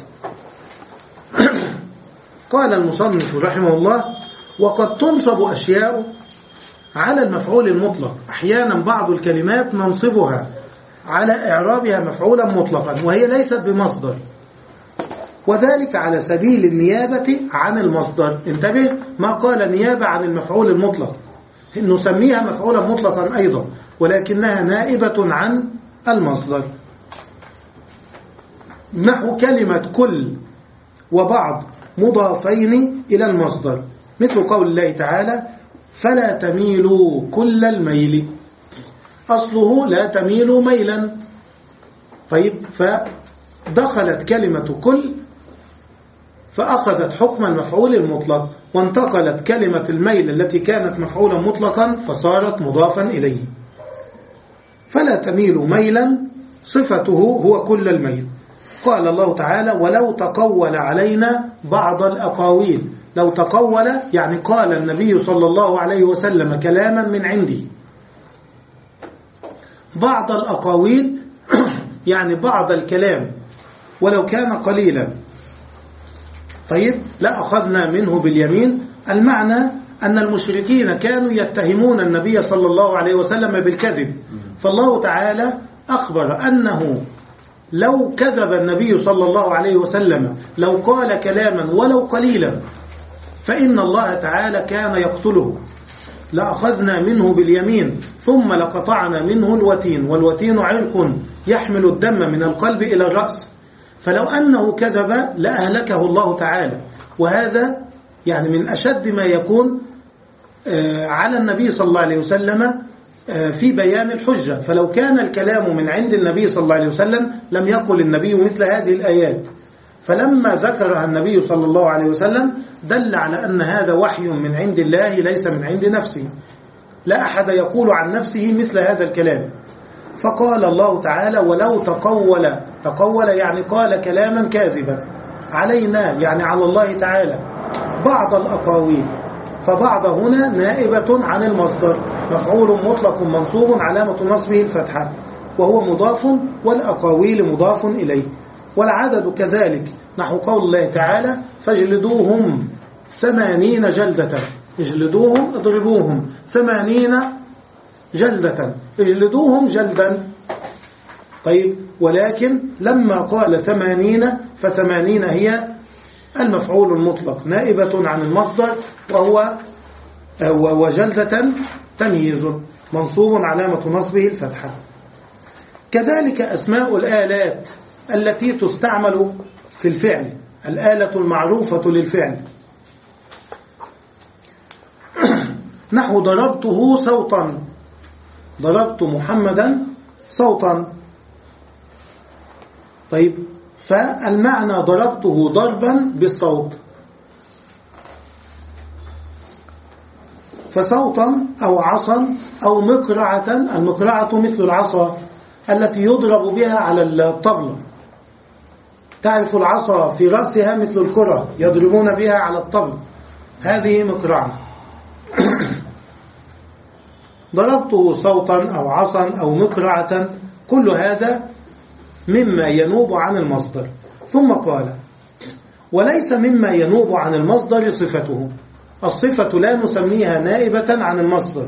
قال المصنف رحمه الله وقد تنصب أشياء على المفعول المطلق، أحيانا بعض الكلمات ننصبها على إعرابها مفعولا مطلقا وهي ليست بمصدر، وذلك على سبيل النيابة عن المصدر. انتبه، ما قال نيابة عن المفعول المطلق، نسميها مفعولا مطلقا أيضا، ولكنها نائبة عن المصدر. نحو كلمة كل وبعض مضافين إلى المصدر، مثل قول الله تعالى فلا تميلوا كل الميل، أصله لا تميلوا ميلا. طيب، فدخلت كلمة كل فأخذت حكم المفعول المطلق، وانتقلت كلمة الميل التي كانت مفعولا مطلقا فصارت مضافا إليه. فلا تميلوا ميلا صفته هو كل الميل. قال الله تعالى ولو تقول علينا بعض الأقاويل. لو تقول يعني قال النبي صلى الله عليه وسلم كلاما من عنده. بعض الأقاويل يعني بعض الكلام ولو كان قليلا. طيب، لا أخذنا منه باليمين، المعنى أن المشركين كانوا يتهمون النبي صلى الله عليه وسلم بالكذب، فالله تعالى أخبر أنه لو كذب النبي صلى الله عليه وسلم، لو قال كلاما ولو قليلا، فإن الله تعالى كان يقتله. لأخذنا منه باليمين ثم لقطعنا منه الوتين، والوتين عرق يحمل الدم من القلب إلى الرأس، فلو أنه كذب لأهلكه الله تعالى. وهذا يعني من أشد ما يكون على النبي صلى الله عليه وسلم في بيان الحجة. فلو كان الكلام من عند النبي صلى الله عليه وسلم لم يقل النبي مثل هذه الآيات، فلما ذكرها النبي صلى الله عليه وسلم دل على أن هذا وحي من عند الله ليس من عند نفسه، لا أحد يقول عن نفسه مثل هذا الكلام. فقال الله تعالى ولو تقول، تقول يعني قال كلاما كاذبا علينا، يعني على الله تعالى، بعض الأقاويل، فبعض هنا نائبة عن المصدر، مفعول مطلق منصوب علامة نصبه الفتحة وهو مضاف، والأقاويل مضاف إليه. والعدد كذلك، نحو قول الله تعالى فاجلدوهم ثمانين جلدة، اجلدوهم اضربوهم ثمانين جلدة، اجلدوهم جلدا. طيب، ولكن لما قال ثمانين فثمانين هي المفعول المطلق نائبة عن المصدر، وهو وجلدة تمييز منصوب علامة نصبه الفتحة. كذلك أسماء الآلات التي تستعمل في الفعل، الآلة المعروفة للفعل، نحو ضربته صوتا، ضربت محمدا صوتا. طيب، فالمعنى ضربته ضربا بالصوت. فصوتا أو عصا أو مقرعة. المقرعة مثل العصا التي يضرب بها على الطبلة، تعرف العصا في رأسها مثل الكرة يضربون بها على الطبل، هذه مقرعة. ضربته صوتا أو عصا أو مقرعة، كل هذا مما ينوب عن المصدر. ثم قال: وليس مما ينوب عن المصدر صفته. الصفة لا نسميها نائبة عن المصدر.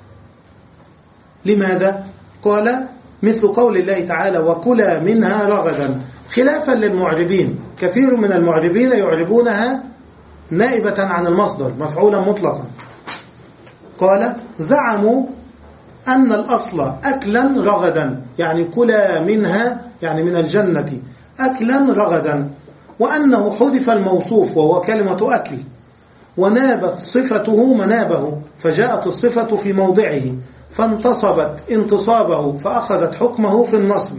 لماذا؟ قال: مثل قول الله تعالى: وكلا منها رغدا، خلافا للمعربين. كثير من المعربين يعربونها نائبة عن المصدر مفعولا مطلقا. قال: زعموا أن الأصل أكلا رغدا، يعني كلا منها يعني من الجنة أكلا رغدا، وأنه حذف الموصوف وهو كلمة أكل، ونابت صفته منابه، فجاءت الصفة في موضعه فانتصبت انتصابه فأخذت حكمه في النصب.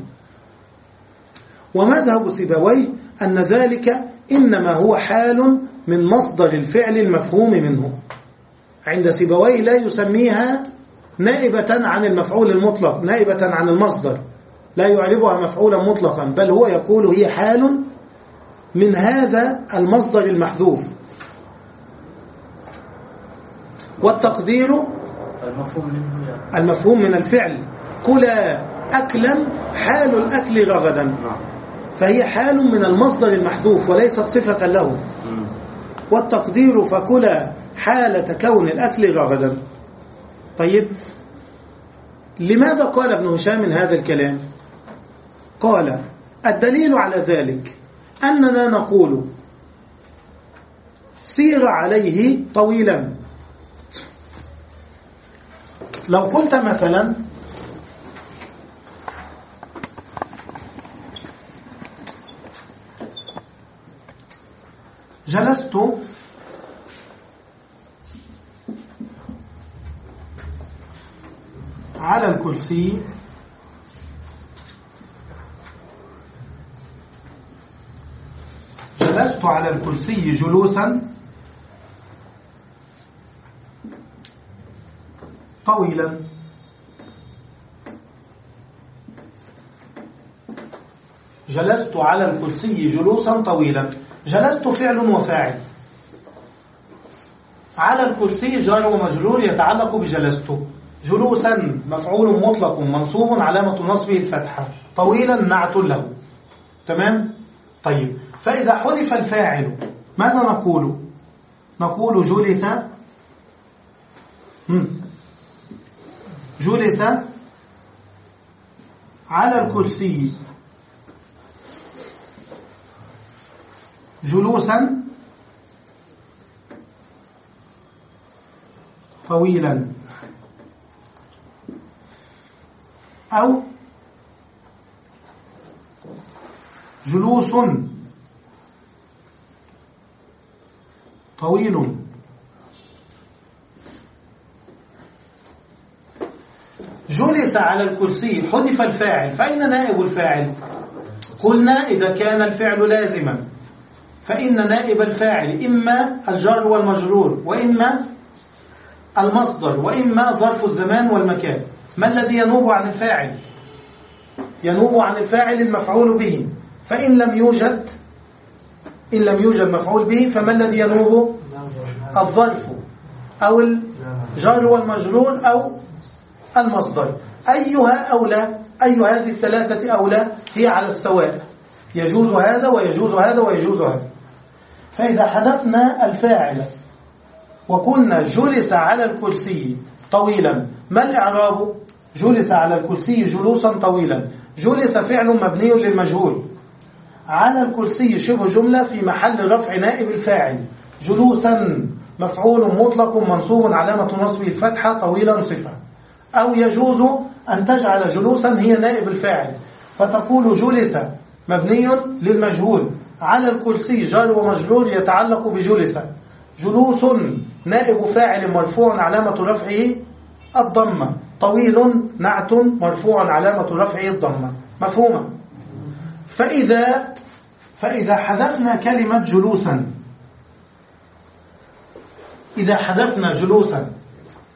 ومذهب سيبويه أن ذلك إنما هو حال من مصدر الفعل المفهوم منه. عند سيبويه لا يسميها نائبة عن المفعول المطلق، نائبة عن المصدر، لا يعربها مفعولا مطلقا، بل هو يقول هي حال من هذا المصدر المحذوف. والتقدير المفهوم من الفعل كلا أكلا حال الأكل رغدا، فهي حال من المصدر المحذوف وليست صفة له. والتقدير فكلا حالة كون الأكل رغدا. طيب، لماذا قال ابن هشام من هذا الكلام؟ قال: الدليل على ذلك أننا نقول سير عليه طويلا. لو قلت مثلا جلست على الكرسي جلست على الكرسي جلوسا طويلا. جلست على الكرسي جلوسا طويلا. جلست فعل وفاعل. على الكرسي جار ومجرور يتعلق بجلست. جلوسا مفعول مطلق منصوب علامة نصبه الفتحة. طويلا نعت له. تمام؟ طيب، فإذا حذف الفاعل ماذا نقول؟ نقول جلس جلس على الكرسي جلوسا طويلا، أو جلوس طويل. جلس على الكرسي حذف الفاعل، فأين نائب الفاعل؟ قلنا إذا كان الفعل لازما فإن نائب الفاعل إما الجار والمجرور، وإما المصدر، وإما ظرف الزمان والمكان. ما الذي ينوب عن الفاعل؟ ينوب عن الفاعل المفعول به، فإن لم يوجد إن لم يوجد مفعول به فما الذي ينوب؟ الظرف أو الجار والمجرور أو المصدر. أيها أولى؟ أي هذه الثلاثة أولى؟ هي على السواء، يجوز هذا ويجوز هذا ويجوز هذا. فإذا حذفنا الفاعل وقلنا جلس على الكرسي طويلا، ما الإعراب؟ جلس على الكرسي جلوسا طويلا. جلس فعل مبني للمجهول، على الكرسي شبه جملة في محل رفع نائب الفاعل. جلوسا مفعول مطلق منصوب علامة نصبه الفتحة، طويلا صفة. أو يجوز أن تجعل جلوسا هي نائب الفاعل، فتقول جلس مبني للمجهول، على الكرسي جار ومجرور يتعلق بجلس. جلوس نائب فاعل مرفوع علامة رفعه الضمة. طويل نعت مرفوع علامة رفعه الضمة. مفهومة؟ فإذا فإذا حذفنا كلمة جلوسا إذا حذفنا جلوسا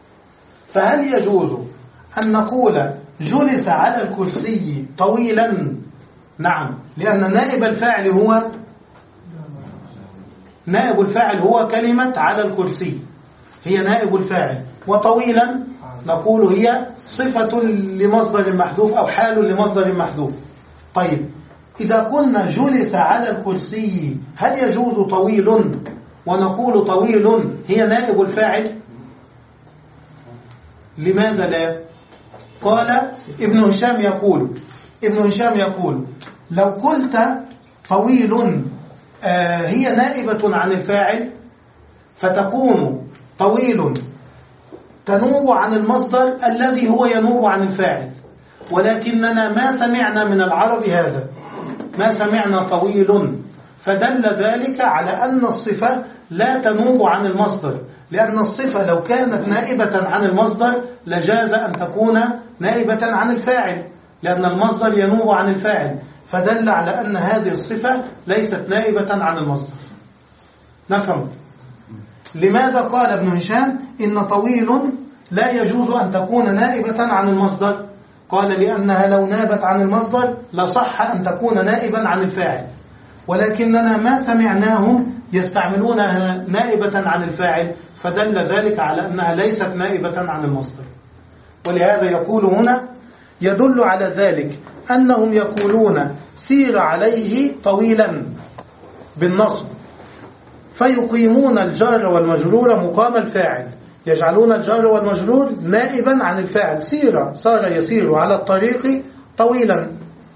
فهل يجوز أن نقول جلس على الكرسي طويلا؟ نعم، لأن نائب الفاعل هو نائب الفاعل هو كلمة على الكرسي، هي نائب الفاعل. وطويلا نقول هي صفة لمصدر محذوف أو حال لمصدر محذوف. طيب إذا كنا جلس على الكرسي هل يجوز طويل ونقول طويل هي نائب الفاعل؟ لماذا لا؟ قال ابن هشام يقول ابن هشام يقول لو قلت طويل آه هي نائبة عن الفاعل فتكون طويل تنوب عن المصدر الذي هو ينوب عن الفاعل، ولكننا ما سمعنا من العرب هذا، ما سمعنا طويل، فدل ذلك على أن الصفة لا تنوب عن المصدر، لأن الصفة لو كانت نائبة عن المصدر لجاز أن تكون نائبة عن الفاعل، لأن المصدر ينوب عن الفاعل، فدل على أن هذه الصفة ليست نائبة عن المصدر. نفهم لماذا قال ابن هشام إن طويل لا يجوز أن تكون نائبة عن المصدر؟ قال لأنها لو نابت عن المصدر لصح أن تكون نائبا عن الفاعل، ولكننا ما سمعناهم يستعملونها نائبة عن الفاعل، فدل ذلك على أنها ليست نائبة عن المصدر. ولهذا يقول هنا يدل على ذلك أنهم يقولون سير عليه طويلا بالنصب، فيقيمون الجار والمجرور مقام الفاعل، يجعلون الجار والمجرور نائبا عن الفاعل. سير صار يسير على الطريق طويلا،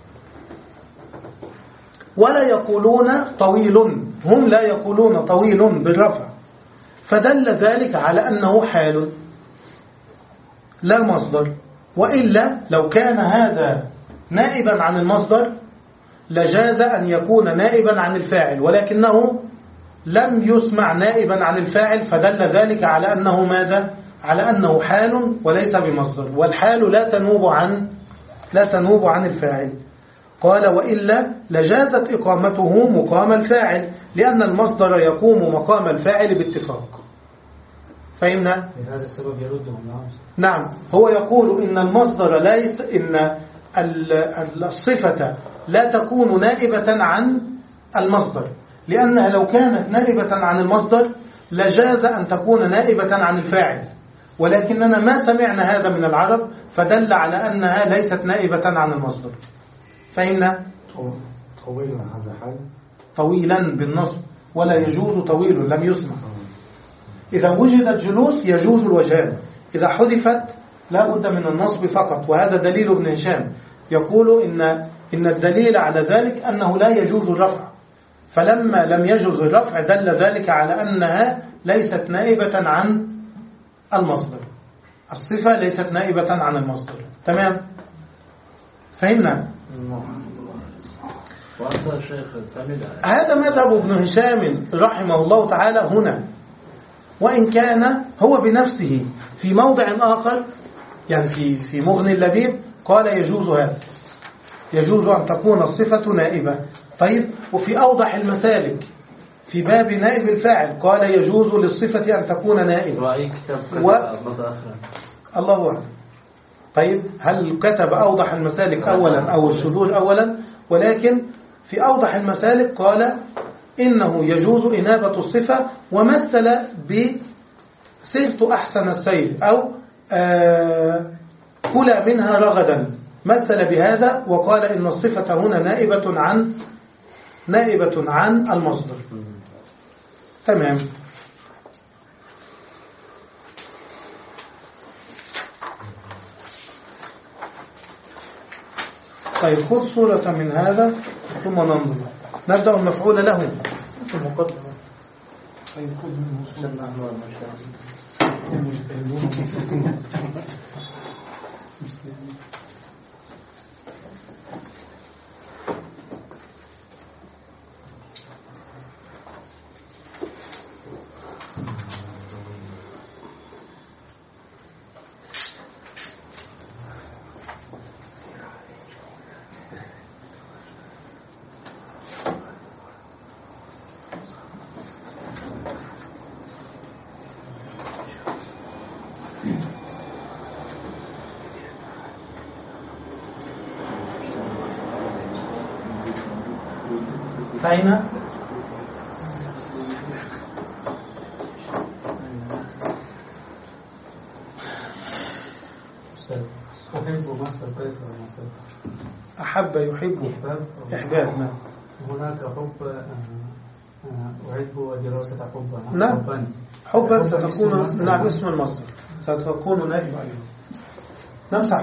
ولا يقولون طويل، هم لا يقولون طويل بالرفع، فدل ذلك على أنه حال لا مصدر. وإلا لو كان هذا نائبا عن المصدر لجاز أن يكون نائبا عن الفاعل، ولكنه لم يسمع نائبا عن الفاعل، فدل ذلك على أنه ماذا؟ على أنه حال وليس بمصدر، والحال لا تنوب عن لا تنوب عن الفاعل. قال وإلا لجازت إقامته مقام الفاعل، لأن المصدر يقوم مقام الفاعل باتفاق. فهمنا؟ هذا السبب يردهم. نعم، هو يقول إن المصدر ليس إن الصفة لا تكون نائبة عن المصدر، لأنها لو كانت نائبة عن المصدر لجاز أن تكون نائبة عن الفاعل، ولكننا ما سمعنا هذا من العرب، فدل على أنها ليست نائبة عن المصدر. فهمنا؟ طويلا هذا حال طويلا بالنصب، ولا يجوز طويل لم يسمع. إذا وجد الجلوس يجوز الوجهان، إذا حذفت لا بد من النصب فقط، وهذا دليل ابن هشام. يقول إن إن الدليل على ذلك أنه لا يجوز الرفع، فلما لم يجوز الرفع دل ذلك على أنها ليست نائبة عن المصدر، الصفة ليست نائبة عن المصدر. تمام؟ فهمنا؟ هذا مذهب ابن هشام رحمه الله تعالى هنا، وإن كان هو بنفسه في موضع آخر، يعني في في مغني اللبيب قال يجوز هذا، يجوز أن تكون الصفة نائبة. طيب، وفي أوضح المسالك في باب نائب الفاعل قال يجوز للصفة أن تكون نائبة. و... الله أعلم. طيب، هل كتب أوضح المسالك أولا أو الشذوذ أولا؟ ولكن في أوضح المسالك قال إنه يجوز إنابة الصفة، ومثل بسرت أحسن السير أو آه كل منها رغدا، مثل بهذا وقال إن الصفة هنا نائبة عن نائبة عن المصدر. تمام. طيب، خذ صورة من هذا ثم ننظر. نبدأ المفعول له في المقدمة. طيب، خذ منه صورة. أين؟ أحب مصر كيف مصر؟ أحب يحب إحباب. نعم. هناك حب أحب دراسة حبا. نعم. حبا ستكون نعم اسم المصدر ستكون نائب عليه. نمسح.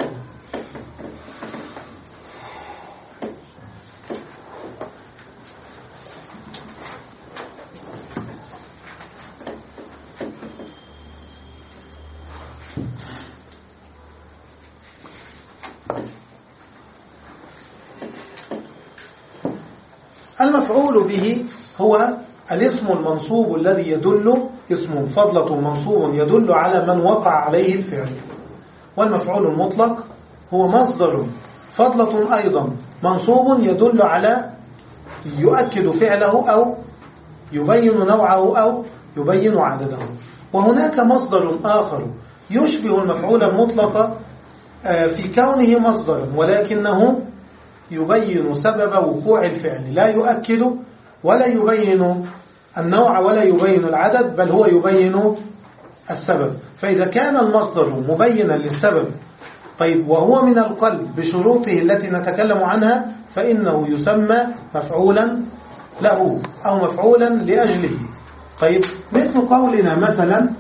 المفعول به هو الاسم المنصوب الذي يدل اسم فضلة منصوب يدل على من وقع عليه الفعل. والمفعول المطلق هو مصدر فضلة أيضا منصوب يدل على يؤكد فعله أو يبين نوعه أو يبين عدده. وهناك مصدر آخر يشبه المفعول المطلق في كونه مصدرا ولكنه يبين سبب وقوع الفعل، لا يؤكد ولا يبين النوع ولا يبين العدد، بل هو يبين السبب. فإذا كان المصدر مبينا للسبب طيب وهو من القلب بشروطه التي نتكلم عنها فإنه يسمى مفعولا له أو مفعولا لأجله. طيب مثل قولنا مثلا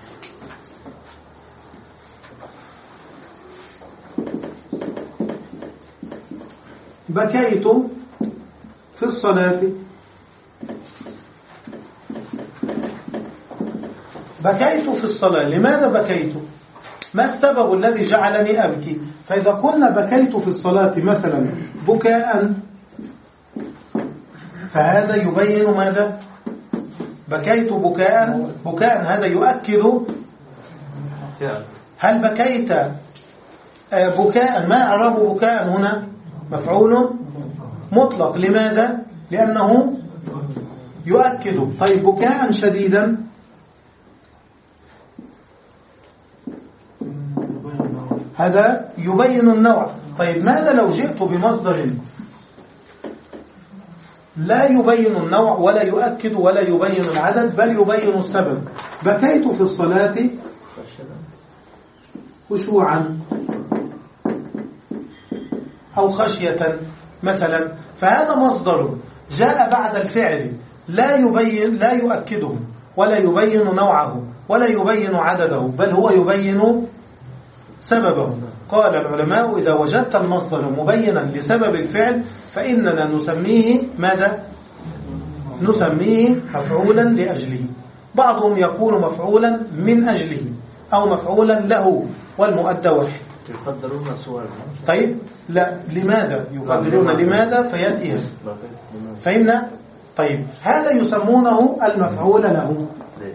بكيت في الصلاة. بكيت في الصلاة، لماذا بكيت؟ ما السبب الذي جعلني أبكي؟ فإذا قلنا بكيت في الصلاة مثلا بكاء فهذا يبين ماذا؟ بكيت بكاء، بكاء هذا يؤكد. هل بكيت بكاء؟ ما أعراب بكاء هنا؟ مفعول مطلق. لماذا؟ لأنه يؤكد. طيب بكاء شديدا هذا يبين النوع. طيب ماذا لو جئت بمصدر لا يبين النوع ولا يؤكد ولا يبين العدد بل يبين السبب؟ بكيت في الصلاة خشوعا أو خشية مثلا، فهذا مصدر جاء بعد الفعل لا يبين لا يؤكده ولا يبين نوعه ولا يبين عدده بل هو يبين سببه. قال العلماء إذا وجدت المصدر مبينا لسبب الفعل فإننا نسميه ماذا؟ نسميه مفعولا لأجله. بعضهم يقول مفعولا من أجله أو مفعولا له، والمؤدى واحد. يقدرون صور. طيب لا، لماذا يقدرون؟ لماذا فيأتي هذا؟ فهمنا؟ طيب هذا يسمونه المفعول له.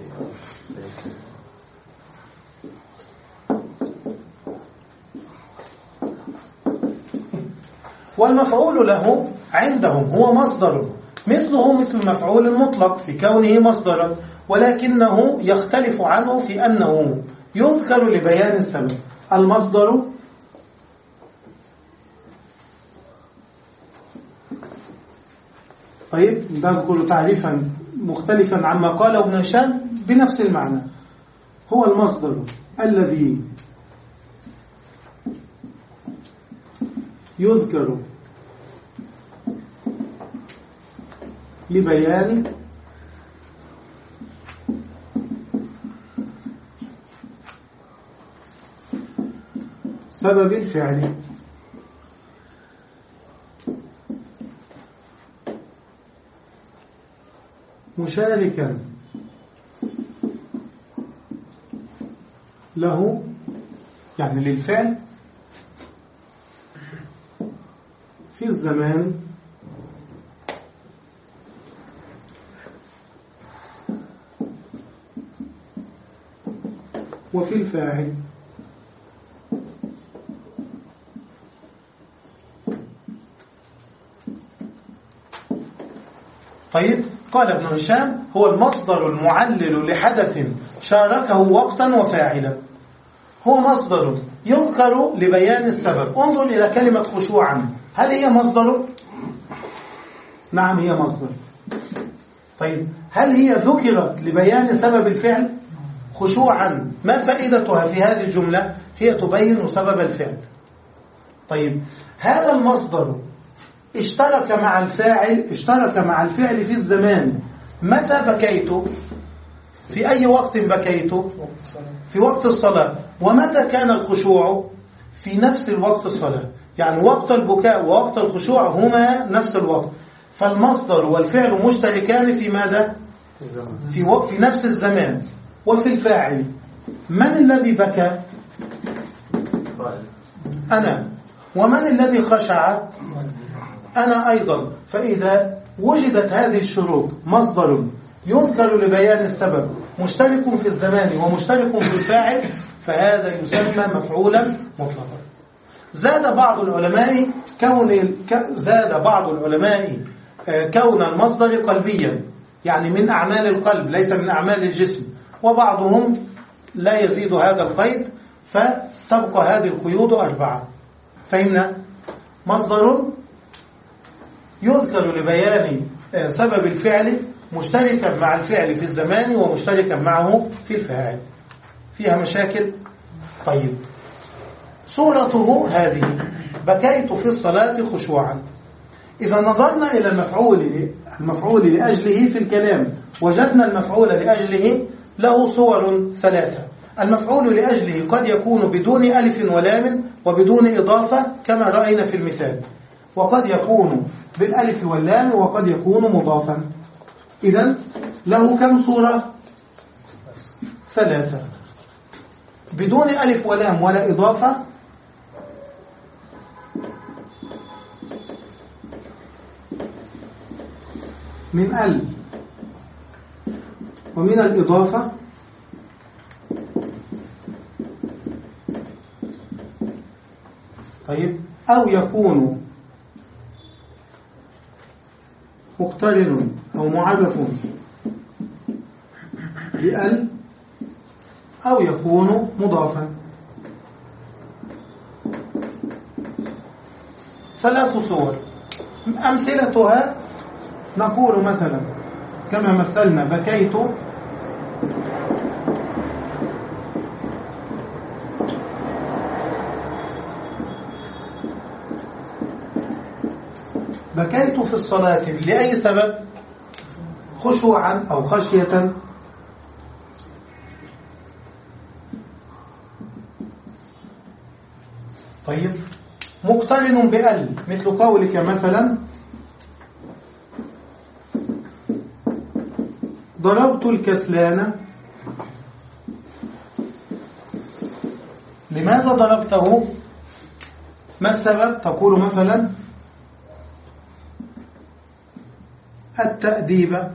والمفعول له عندهم هو مصدر مثله مثل المفعول المطلق في كونه مصدرا، ولكنه يختلف عنه في أنه يذكر لبيان السبب. المصدر طيب نذكر تعريفا مختلفا عما قاله ابن هشام بنفس المعنى. هو المصدر الذي يذكر لبيان سبب الفعل. مشاركا له يعني للفعل في الزمان وفي الفاعل. طيب قال ابن هشام هو المصدر المعلل لحدث شاركه وقتا وفاعلا. هو مصدر يذكر لبيان السبب. انظر إلى كلمة خشوعا، هل هي مصدر؟ نعم هي مصدر. طيب هل هي ذكرت لبيان سبب الفعل؟ خشوعا ما فائدتها في هذه الجملة؟ هي تبين سبب الفعل. طيب هذا المصدر اشترك مع الفاعل اشترك مع الفعل في الزمان. متى بكيت؟ في أي وقت بكيت؟ في وقت الصلاة. ومتى كان الخشوع؟ في نفس الوقت الصلاة. يعني وقت البكاء ووقت الخشوع هما نفس الوقت. فالمصدر والفعل مشتركان في ماذا؟ في, و... في نفس الزمان. وفي الفاعل من الذي بكى؟ أنا. ومن الذي خشع؟ أنا أيضا. فإذا وجدت هذه الشروط، مصدر يذكر لبيان السبب مشترك في الزمان ومشترك في الفاعل، فهذا يسمى مفعولا مطلقا. زاد بعض العلماء كون زاد بعض العلماء كون المصدر قلبيا، يعني من أعمال القلب ليس من أعمال الجسم، وبعضهم لا يزيد هذا القيد، فتبقى هذه القيود أربعة. فهمنا؟ مصدر يذكر لبيان سبب الفعل مشتركا مع الفعل في الزمان ومشتركا معه في الفاعل. فيها مشاكل؟ طيب صورته هذه: بكيت في الصلاة خشوعا. إذا نظرنا إلى المفعول المفعول لأجله في الكلام وجدنا المفعول لأجله له صور ثلاثة. المفعول لأجله قد يكون بدون ألف ولام وبدون إضافة كما رأينا في المثال، وقد يكون بالألف واللام، وقد يكون مضافا. إذن له كم صورة؟ ثلاثة. بدون ألف ولام ولا إضافة من ال ومن الإضافة طيب أو يكون مقترن أو معرف بأل أو يكون مضافا. ثلاث صور. أمثلتها نقول مثلا كما مثلنا: بكيت بكيت في الصلاة لأي سبب؟ خشوعا أو خشية. طيب مقترن بأل مثل قولك مثلا: ضربت الكسلان. لماذا ضربته؟ ما السبب؟ تقول مثلا: التأديب،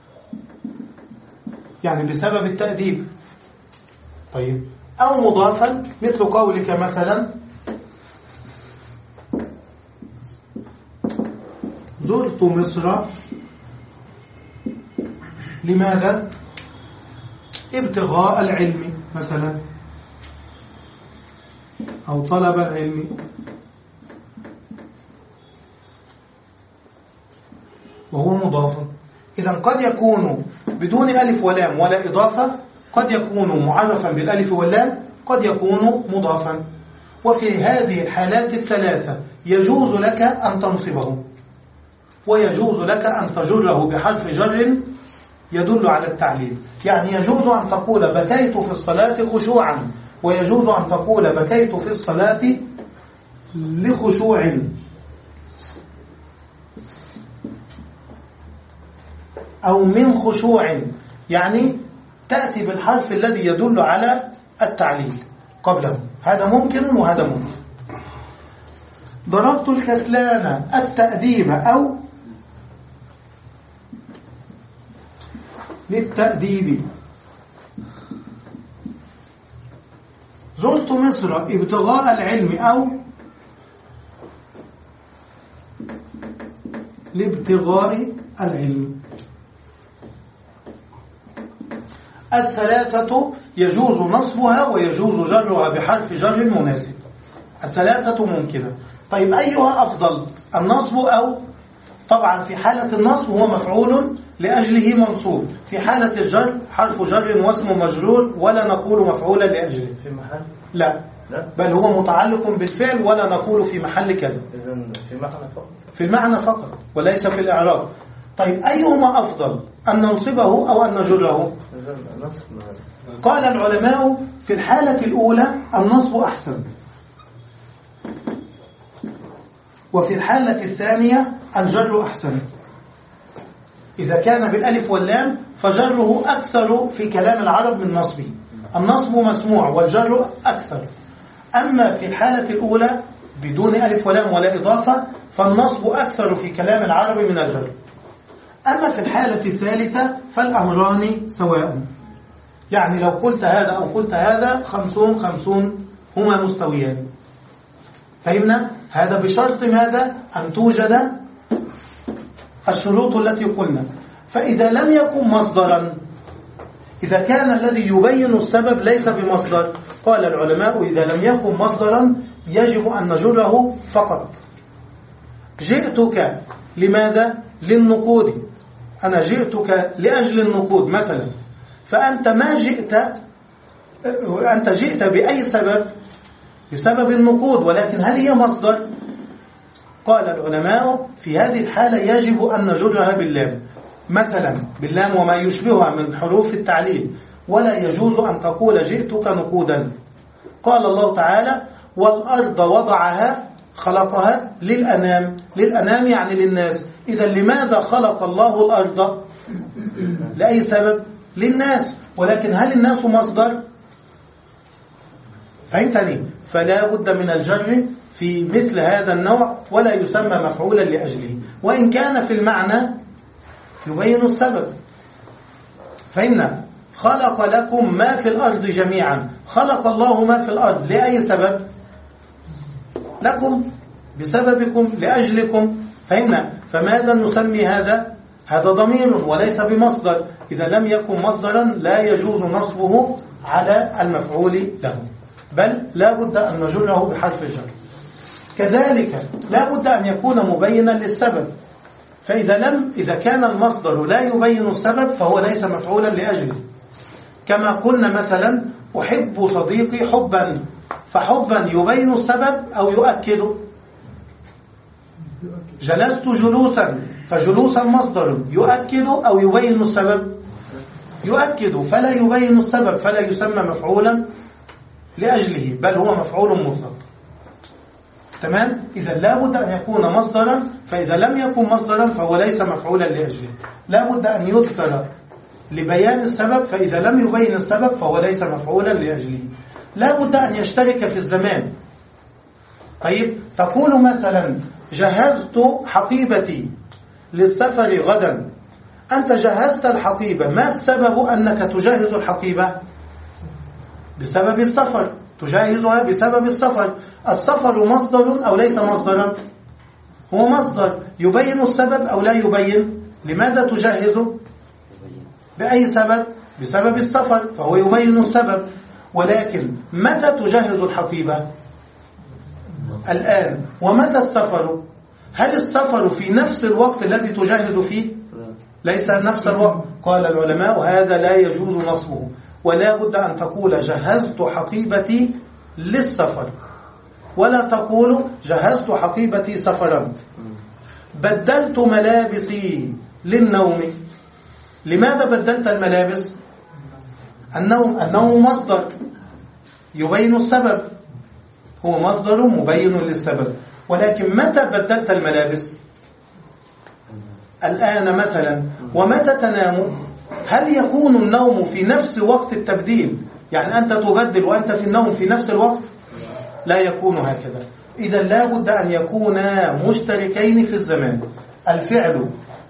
يعني بسبب التأديب. طيب أو مضافا مثل قولك مثلا: زرت مصر. لماذا؟ ابتغاء العلم مثلا، أو طلب العلم. وهو مضاف. إذا قد يكون بدون ألف ولام ولا إضافة، قد يكون معرفا بالألف واللام، قد يكون مضافا. وفي هذه الحالات الثلاثة يجوز لك أن تنصبه، ويجوز لك أن تجره بحرف جر يدل على التعليل. يعني يجوز أن تقول بكيت في الصلاة خشوعا، ويجوز أن تقول بكيت في الصلاة لخشوع. أو من خشوع، يعني تأتي بالحرف الذي يدل على التعليل قبله. هذا ممكن وهذا ممكن. ضربت الكسلان التأديب أو للتأديب. زرت مصر ابتغاء العلم أو لابتغاء العلم. الثلاثة يجوز نصبها ويجوز جرها بحرف جر مناسب. الثلاثة ممكنة. طيب أيها أفضل، النصب أو؟ طبعا في حالة النصب هو مفعول لأجله منصوب، في حالة الجر حرف جر واسم مجرور ولا نقول مفعولا لأجله. في محل؟ لا. لا، بل هو متعلق بالفعل ولا نقول في محل كذا. إذن في معنى فقط. في المعنى فقط وليس في الإعراب. طيب أيهما أفضل، أن ننصبه أو أن نجره؟ إذن نصب. قال العلماء في الحالة الأولى النصب أحسن، وفي الحالة الثانية الجر أحسن. إذا كان بالألف واللام فجره أكثر في كلام العرب من نصبه، النصب مسموع والجر أكثر. أما في الحالة الأولى بدون ألف ولام ولا إضافة فالنصب أكثر في كلام العرب من الجر. أما في الحالة الثالثة فالأمران سواء، يعني لو قلت هذا أو قلت هذا خمسون خمسون هما مستويان. فهمنا؟ هذا بشرط ماذا؟ أن توجد الشروط التي قلنا. فإذا لم يكن مصدرا، إذا كان الذي يبين السبب ليس بمصدر، قال العلماء إذا لم يكن مصدرا يجب أن نجره فقط. جئتك لماذا؟ للنقود، أنا جئتك لأجل النقود مثلا، فأنت ما جئت، أنت جئت بأي سبب؟ بسبب النقود، ولكن هل هي مصدر؟ قال العلماء في هذه الحالة يجب أن نجرها باللام، مثلا باللام وما يشبهها من حروف التعليل، ولا يجوز أن تقول جئتك نقودا. قال الله تعالى والأرض وضعها خلقها للأنام، للأنام يعني للناس. إذا لماذا خلق الله الأرض؟ لأي سبب؟ للناس، ولكن هل الناس مصدر؟ فهمتني؟ فلا بد من الجر في مثل هذا النوع ولا يسمى مفعولا لأجله، وإن كان في المعنى يبين السبب. فهمنا؟ خلق لكم ما في الأرض جميعا، خلق الله ما في الأرض لأي سبب؟ لكم، بسببكم، لأجلكم. فهمنا؟ فماذا نسمي هذا؟ هذا ضمير وليس بمصدر. إذا لم يكن مصدرا لا يجوز نصبه على المفعول له، بل لا بد أن نجره بحرف الجر. كذلك لا بد أن يكون مبينا للسبب، فإذا لم إذا كان المصدر لا يبين السبب فهو ليس مفعولا لأجله. كما قلنا مثلا أحب صديقي حبا، فحبا يبين السبب أو يؤكد؟ جلست جلوسا، فجلوسا مصدر يؤكد أو يبين السبب؟ يؤكد، فلا يبين السبب، فلا يسمى مفعولا لأجله، بل هو مفعول مطلق. تمام؟ إذا لا بد أن يكون مصدرا، فإذا لم يكن مصدرا فهو ليس مفعولا لأجله. لا بد أن يذكر لبيان السبب، فإذا لم يبين السبب فهو ليس مفعولا لأجله. لا بد أن يشترك في الزمان. طيب تقول مثلا جهزت حقيبتي للسفر غدا، أنت جهزت الحقيبة، ما السبب أنك تجهز الحقيبة؟ بسبب السفر، تجهزها بسبب السفر. السفر مصدر أو ليس مصدرا؟ هو مصدر يبين السبب أو لا يبين؟ لماذا تجهزه؟ بأي سبب؟ بسبب السفر، فهو يبين السبب. ولكن متى تجهز الحقيبة؟ الآن. ومتى السفر؟ هل السفر في نفس الوقت الذي تجهز فيه؟ ليس نفس الوقت. قال العلماء هذا لا يجوز نصبه، ولا بد أن تقول جهزت حقيبتي للسفر، ولا تقول جهزت حقيبتي سفرا. بدلت ملابسي للنوم، لماذا بدلت الملابس؟ النوم، النوم مصدر يبين السبب، هو مصدر مبين للسبب. ولكن متى بدلت الملابس؟ الآن مثلا. ومتى تنام؟ هل يكون النوم في نفس وقت التبديل؟ يعني أنت تبدل وأنت في النوم في نفس الوقت؟ لا يكون هكذا. إذا لا بد أن يكونا مشتركين في الزمان، الفعل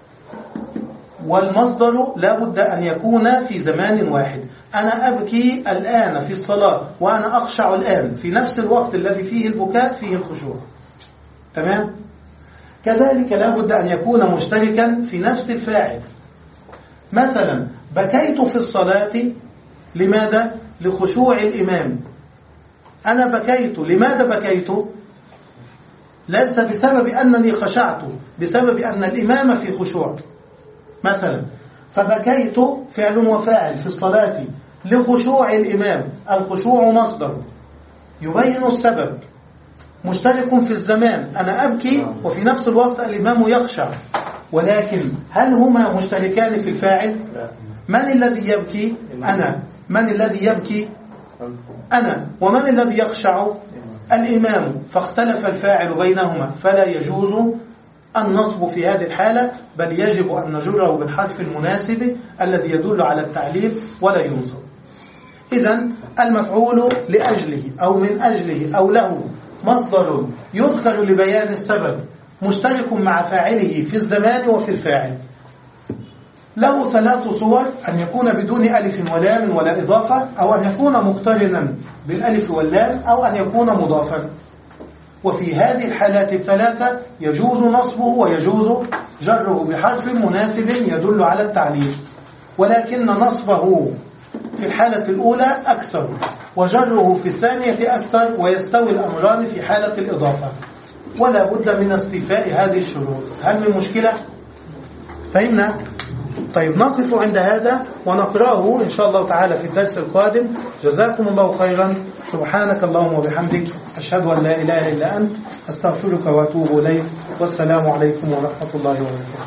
والمصدر لا بد أن يكونا في زمان واحد. أنا أبكي الآن في الصلاة وأنا أخشع الآن، في نفس الوقت الذي فيه البكاء فيه الخشوع. تمام؟ كذلك لا بد أن يكون مشتركا في نفس الفاعل. مثلا بكيت في الصلاة، لماذا؟ لخشوع الإمام. أنا بكيت، لماذا بكيت؟ ليس بسبب أنني خشعت، بسبب أن الإمام في خشوع. مثلا فبكيت فعل وفاعل في الصلاة لخشوع الإمام، الخشوع مصدر يبين السبب، مشترك في الزمان، أنا أبكي وفي نفس الوقت الإمام يخشع، ولكن هل هما مشتركان في الفاعل؟ من الذي يبكي؟ أنا. من الذي يبكي؟ أنا. ومن الذي يخشع؟ الإمام. فاختلف الفاعل بينهما، فلا يجوز النصب في هذه الحالة، بل يجب أن نجره بالحرف المناسب الذي يدل على التعليل ولا ينصب. إذن المفعول لأجله أو من أجله أو له مصدر يذكر لبيان السبب، مشترك مع فاعله في الزمان وفي الفاعل. له ثلاث صور: أن يكون بدون ألف ولام ولا إضافة، أو أن يكون مقترنا بالألف واللام، أو أن يكون مضافا. وفي هذه الحالات الثلاثة يجوز نصبه ويجوز جره بحرف مناسب يدل على التعليل، ولكن نصبه في الحالة الأولى أكثر وجره في الثانية أكثر، ويستوي الأمران في حالة الإضافة، ولا بد من استيفاء هذه الشروط. هل من مشكلة؟ فهمنا؟ طيب نقف عند هذا ونقرأه إن شاء الله تعالى في الدرس القادم. جزاكم الله خيرا. سبحانك اللهم وبحمدك، أشهد أن لا إله إلا أنت، أستغفرك وأتوب إليك، والسلام عليكم ورحمة الله وبركاته.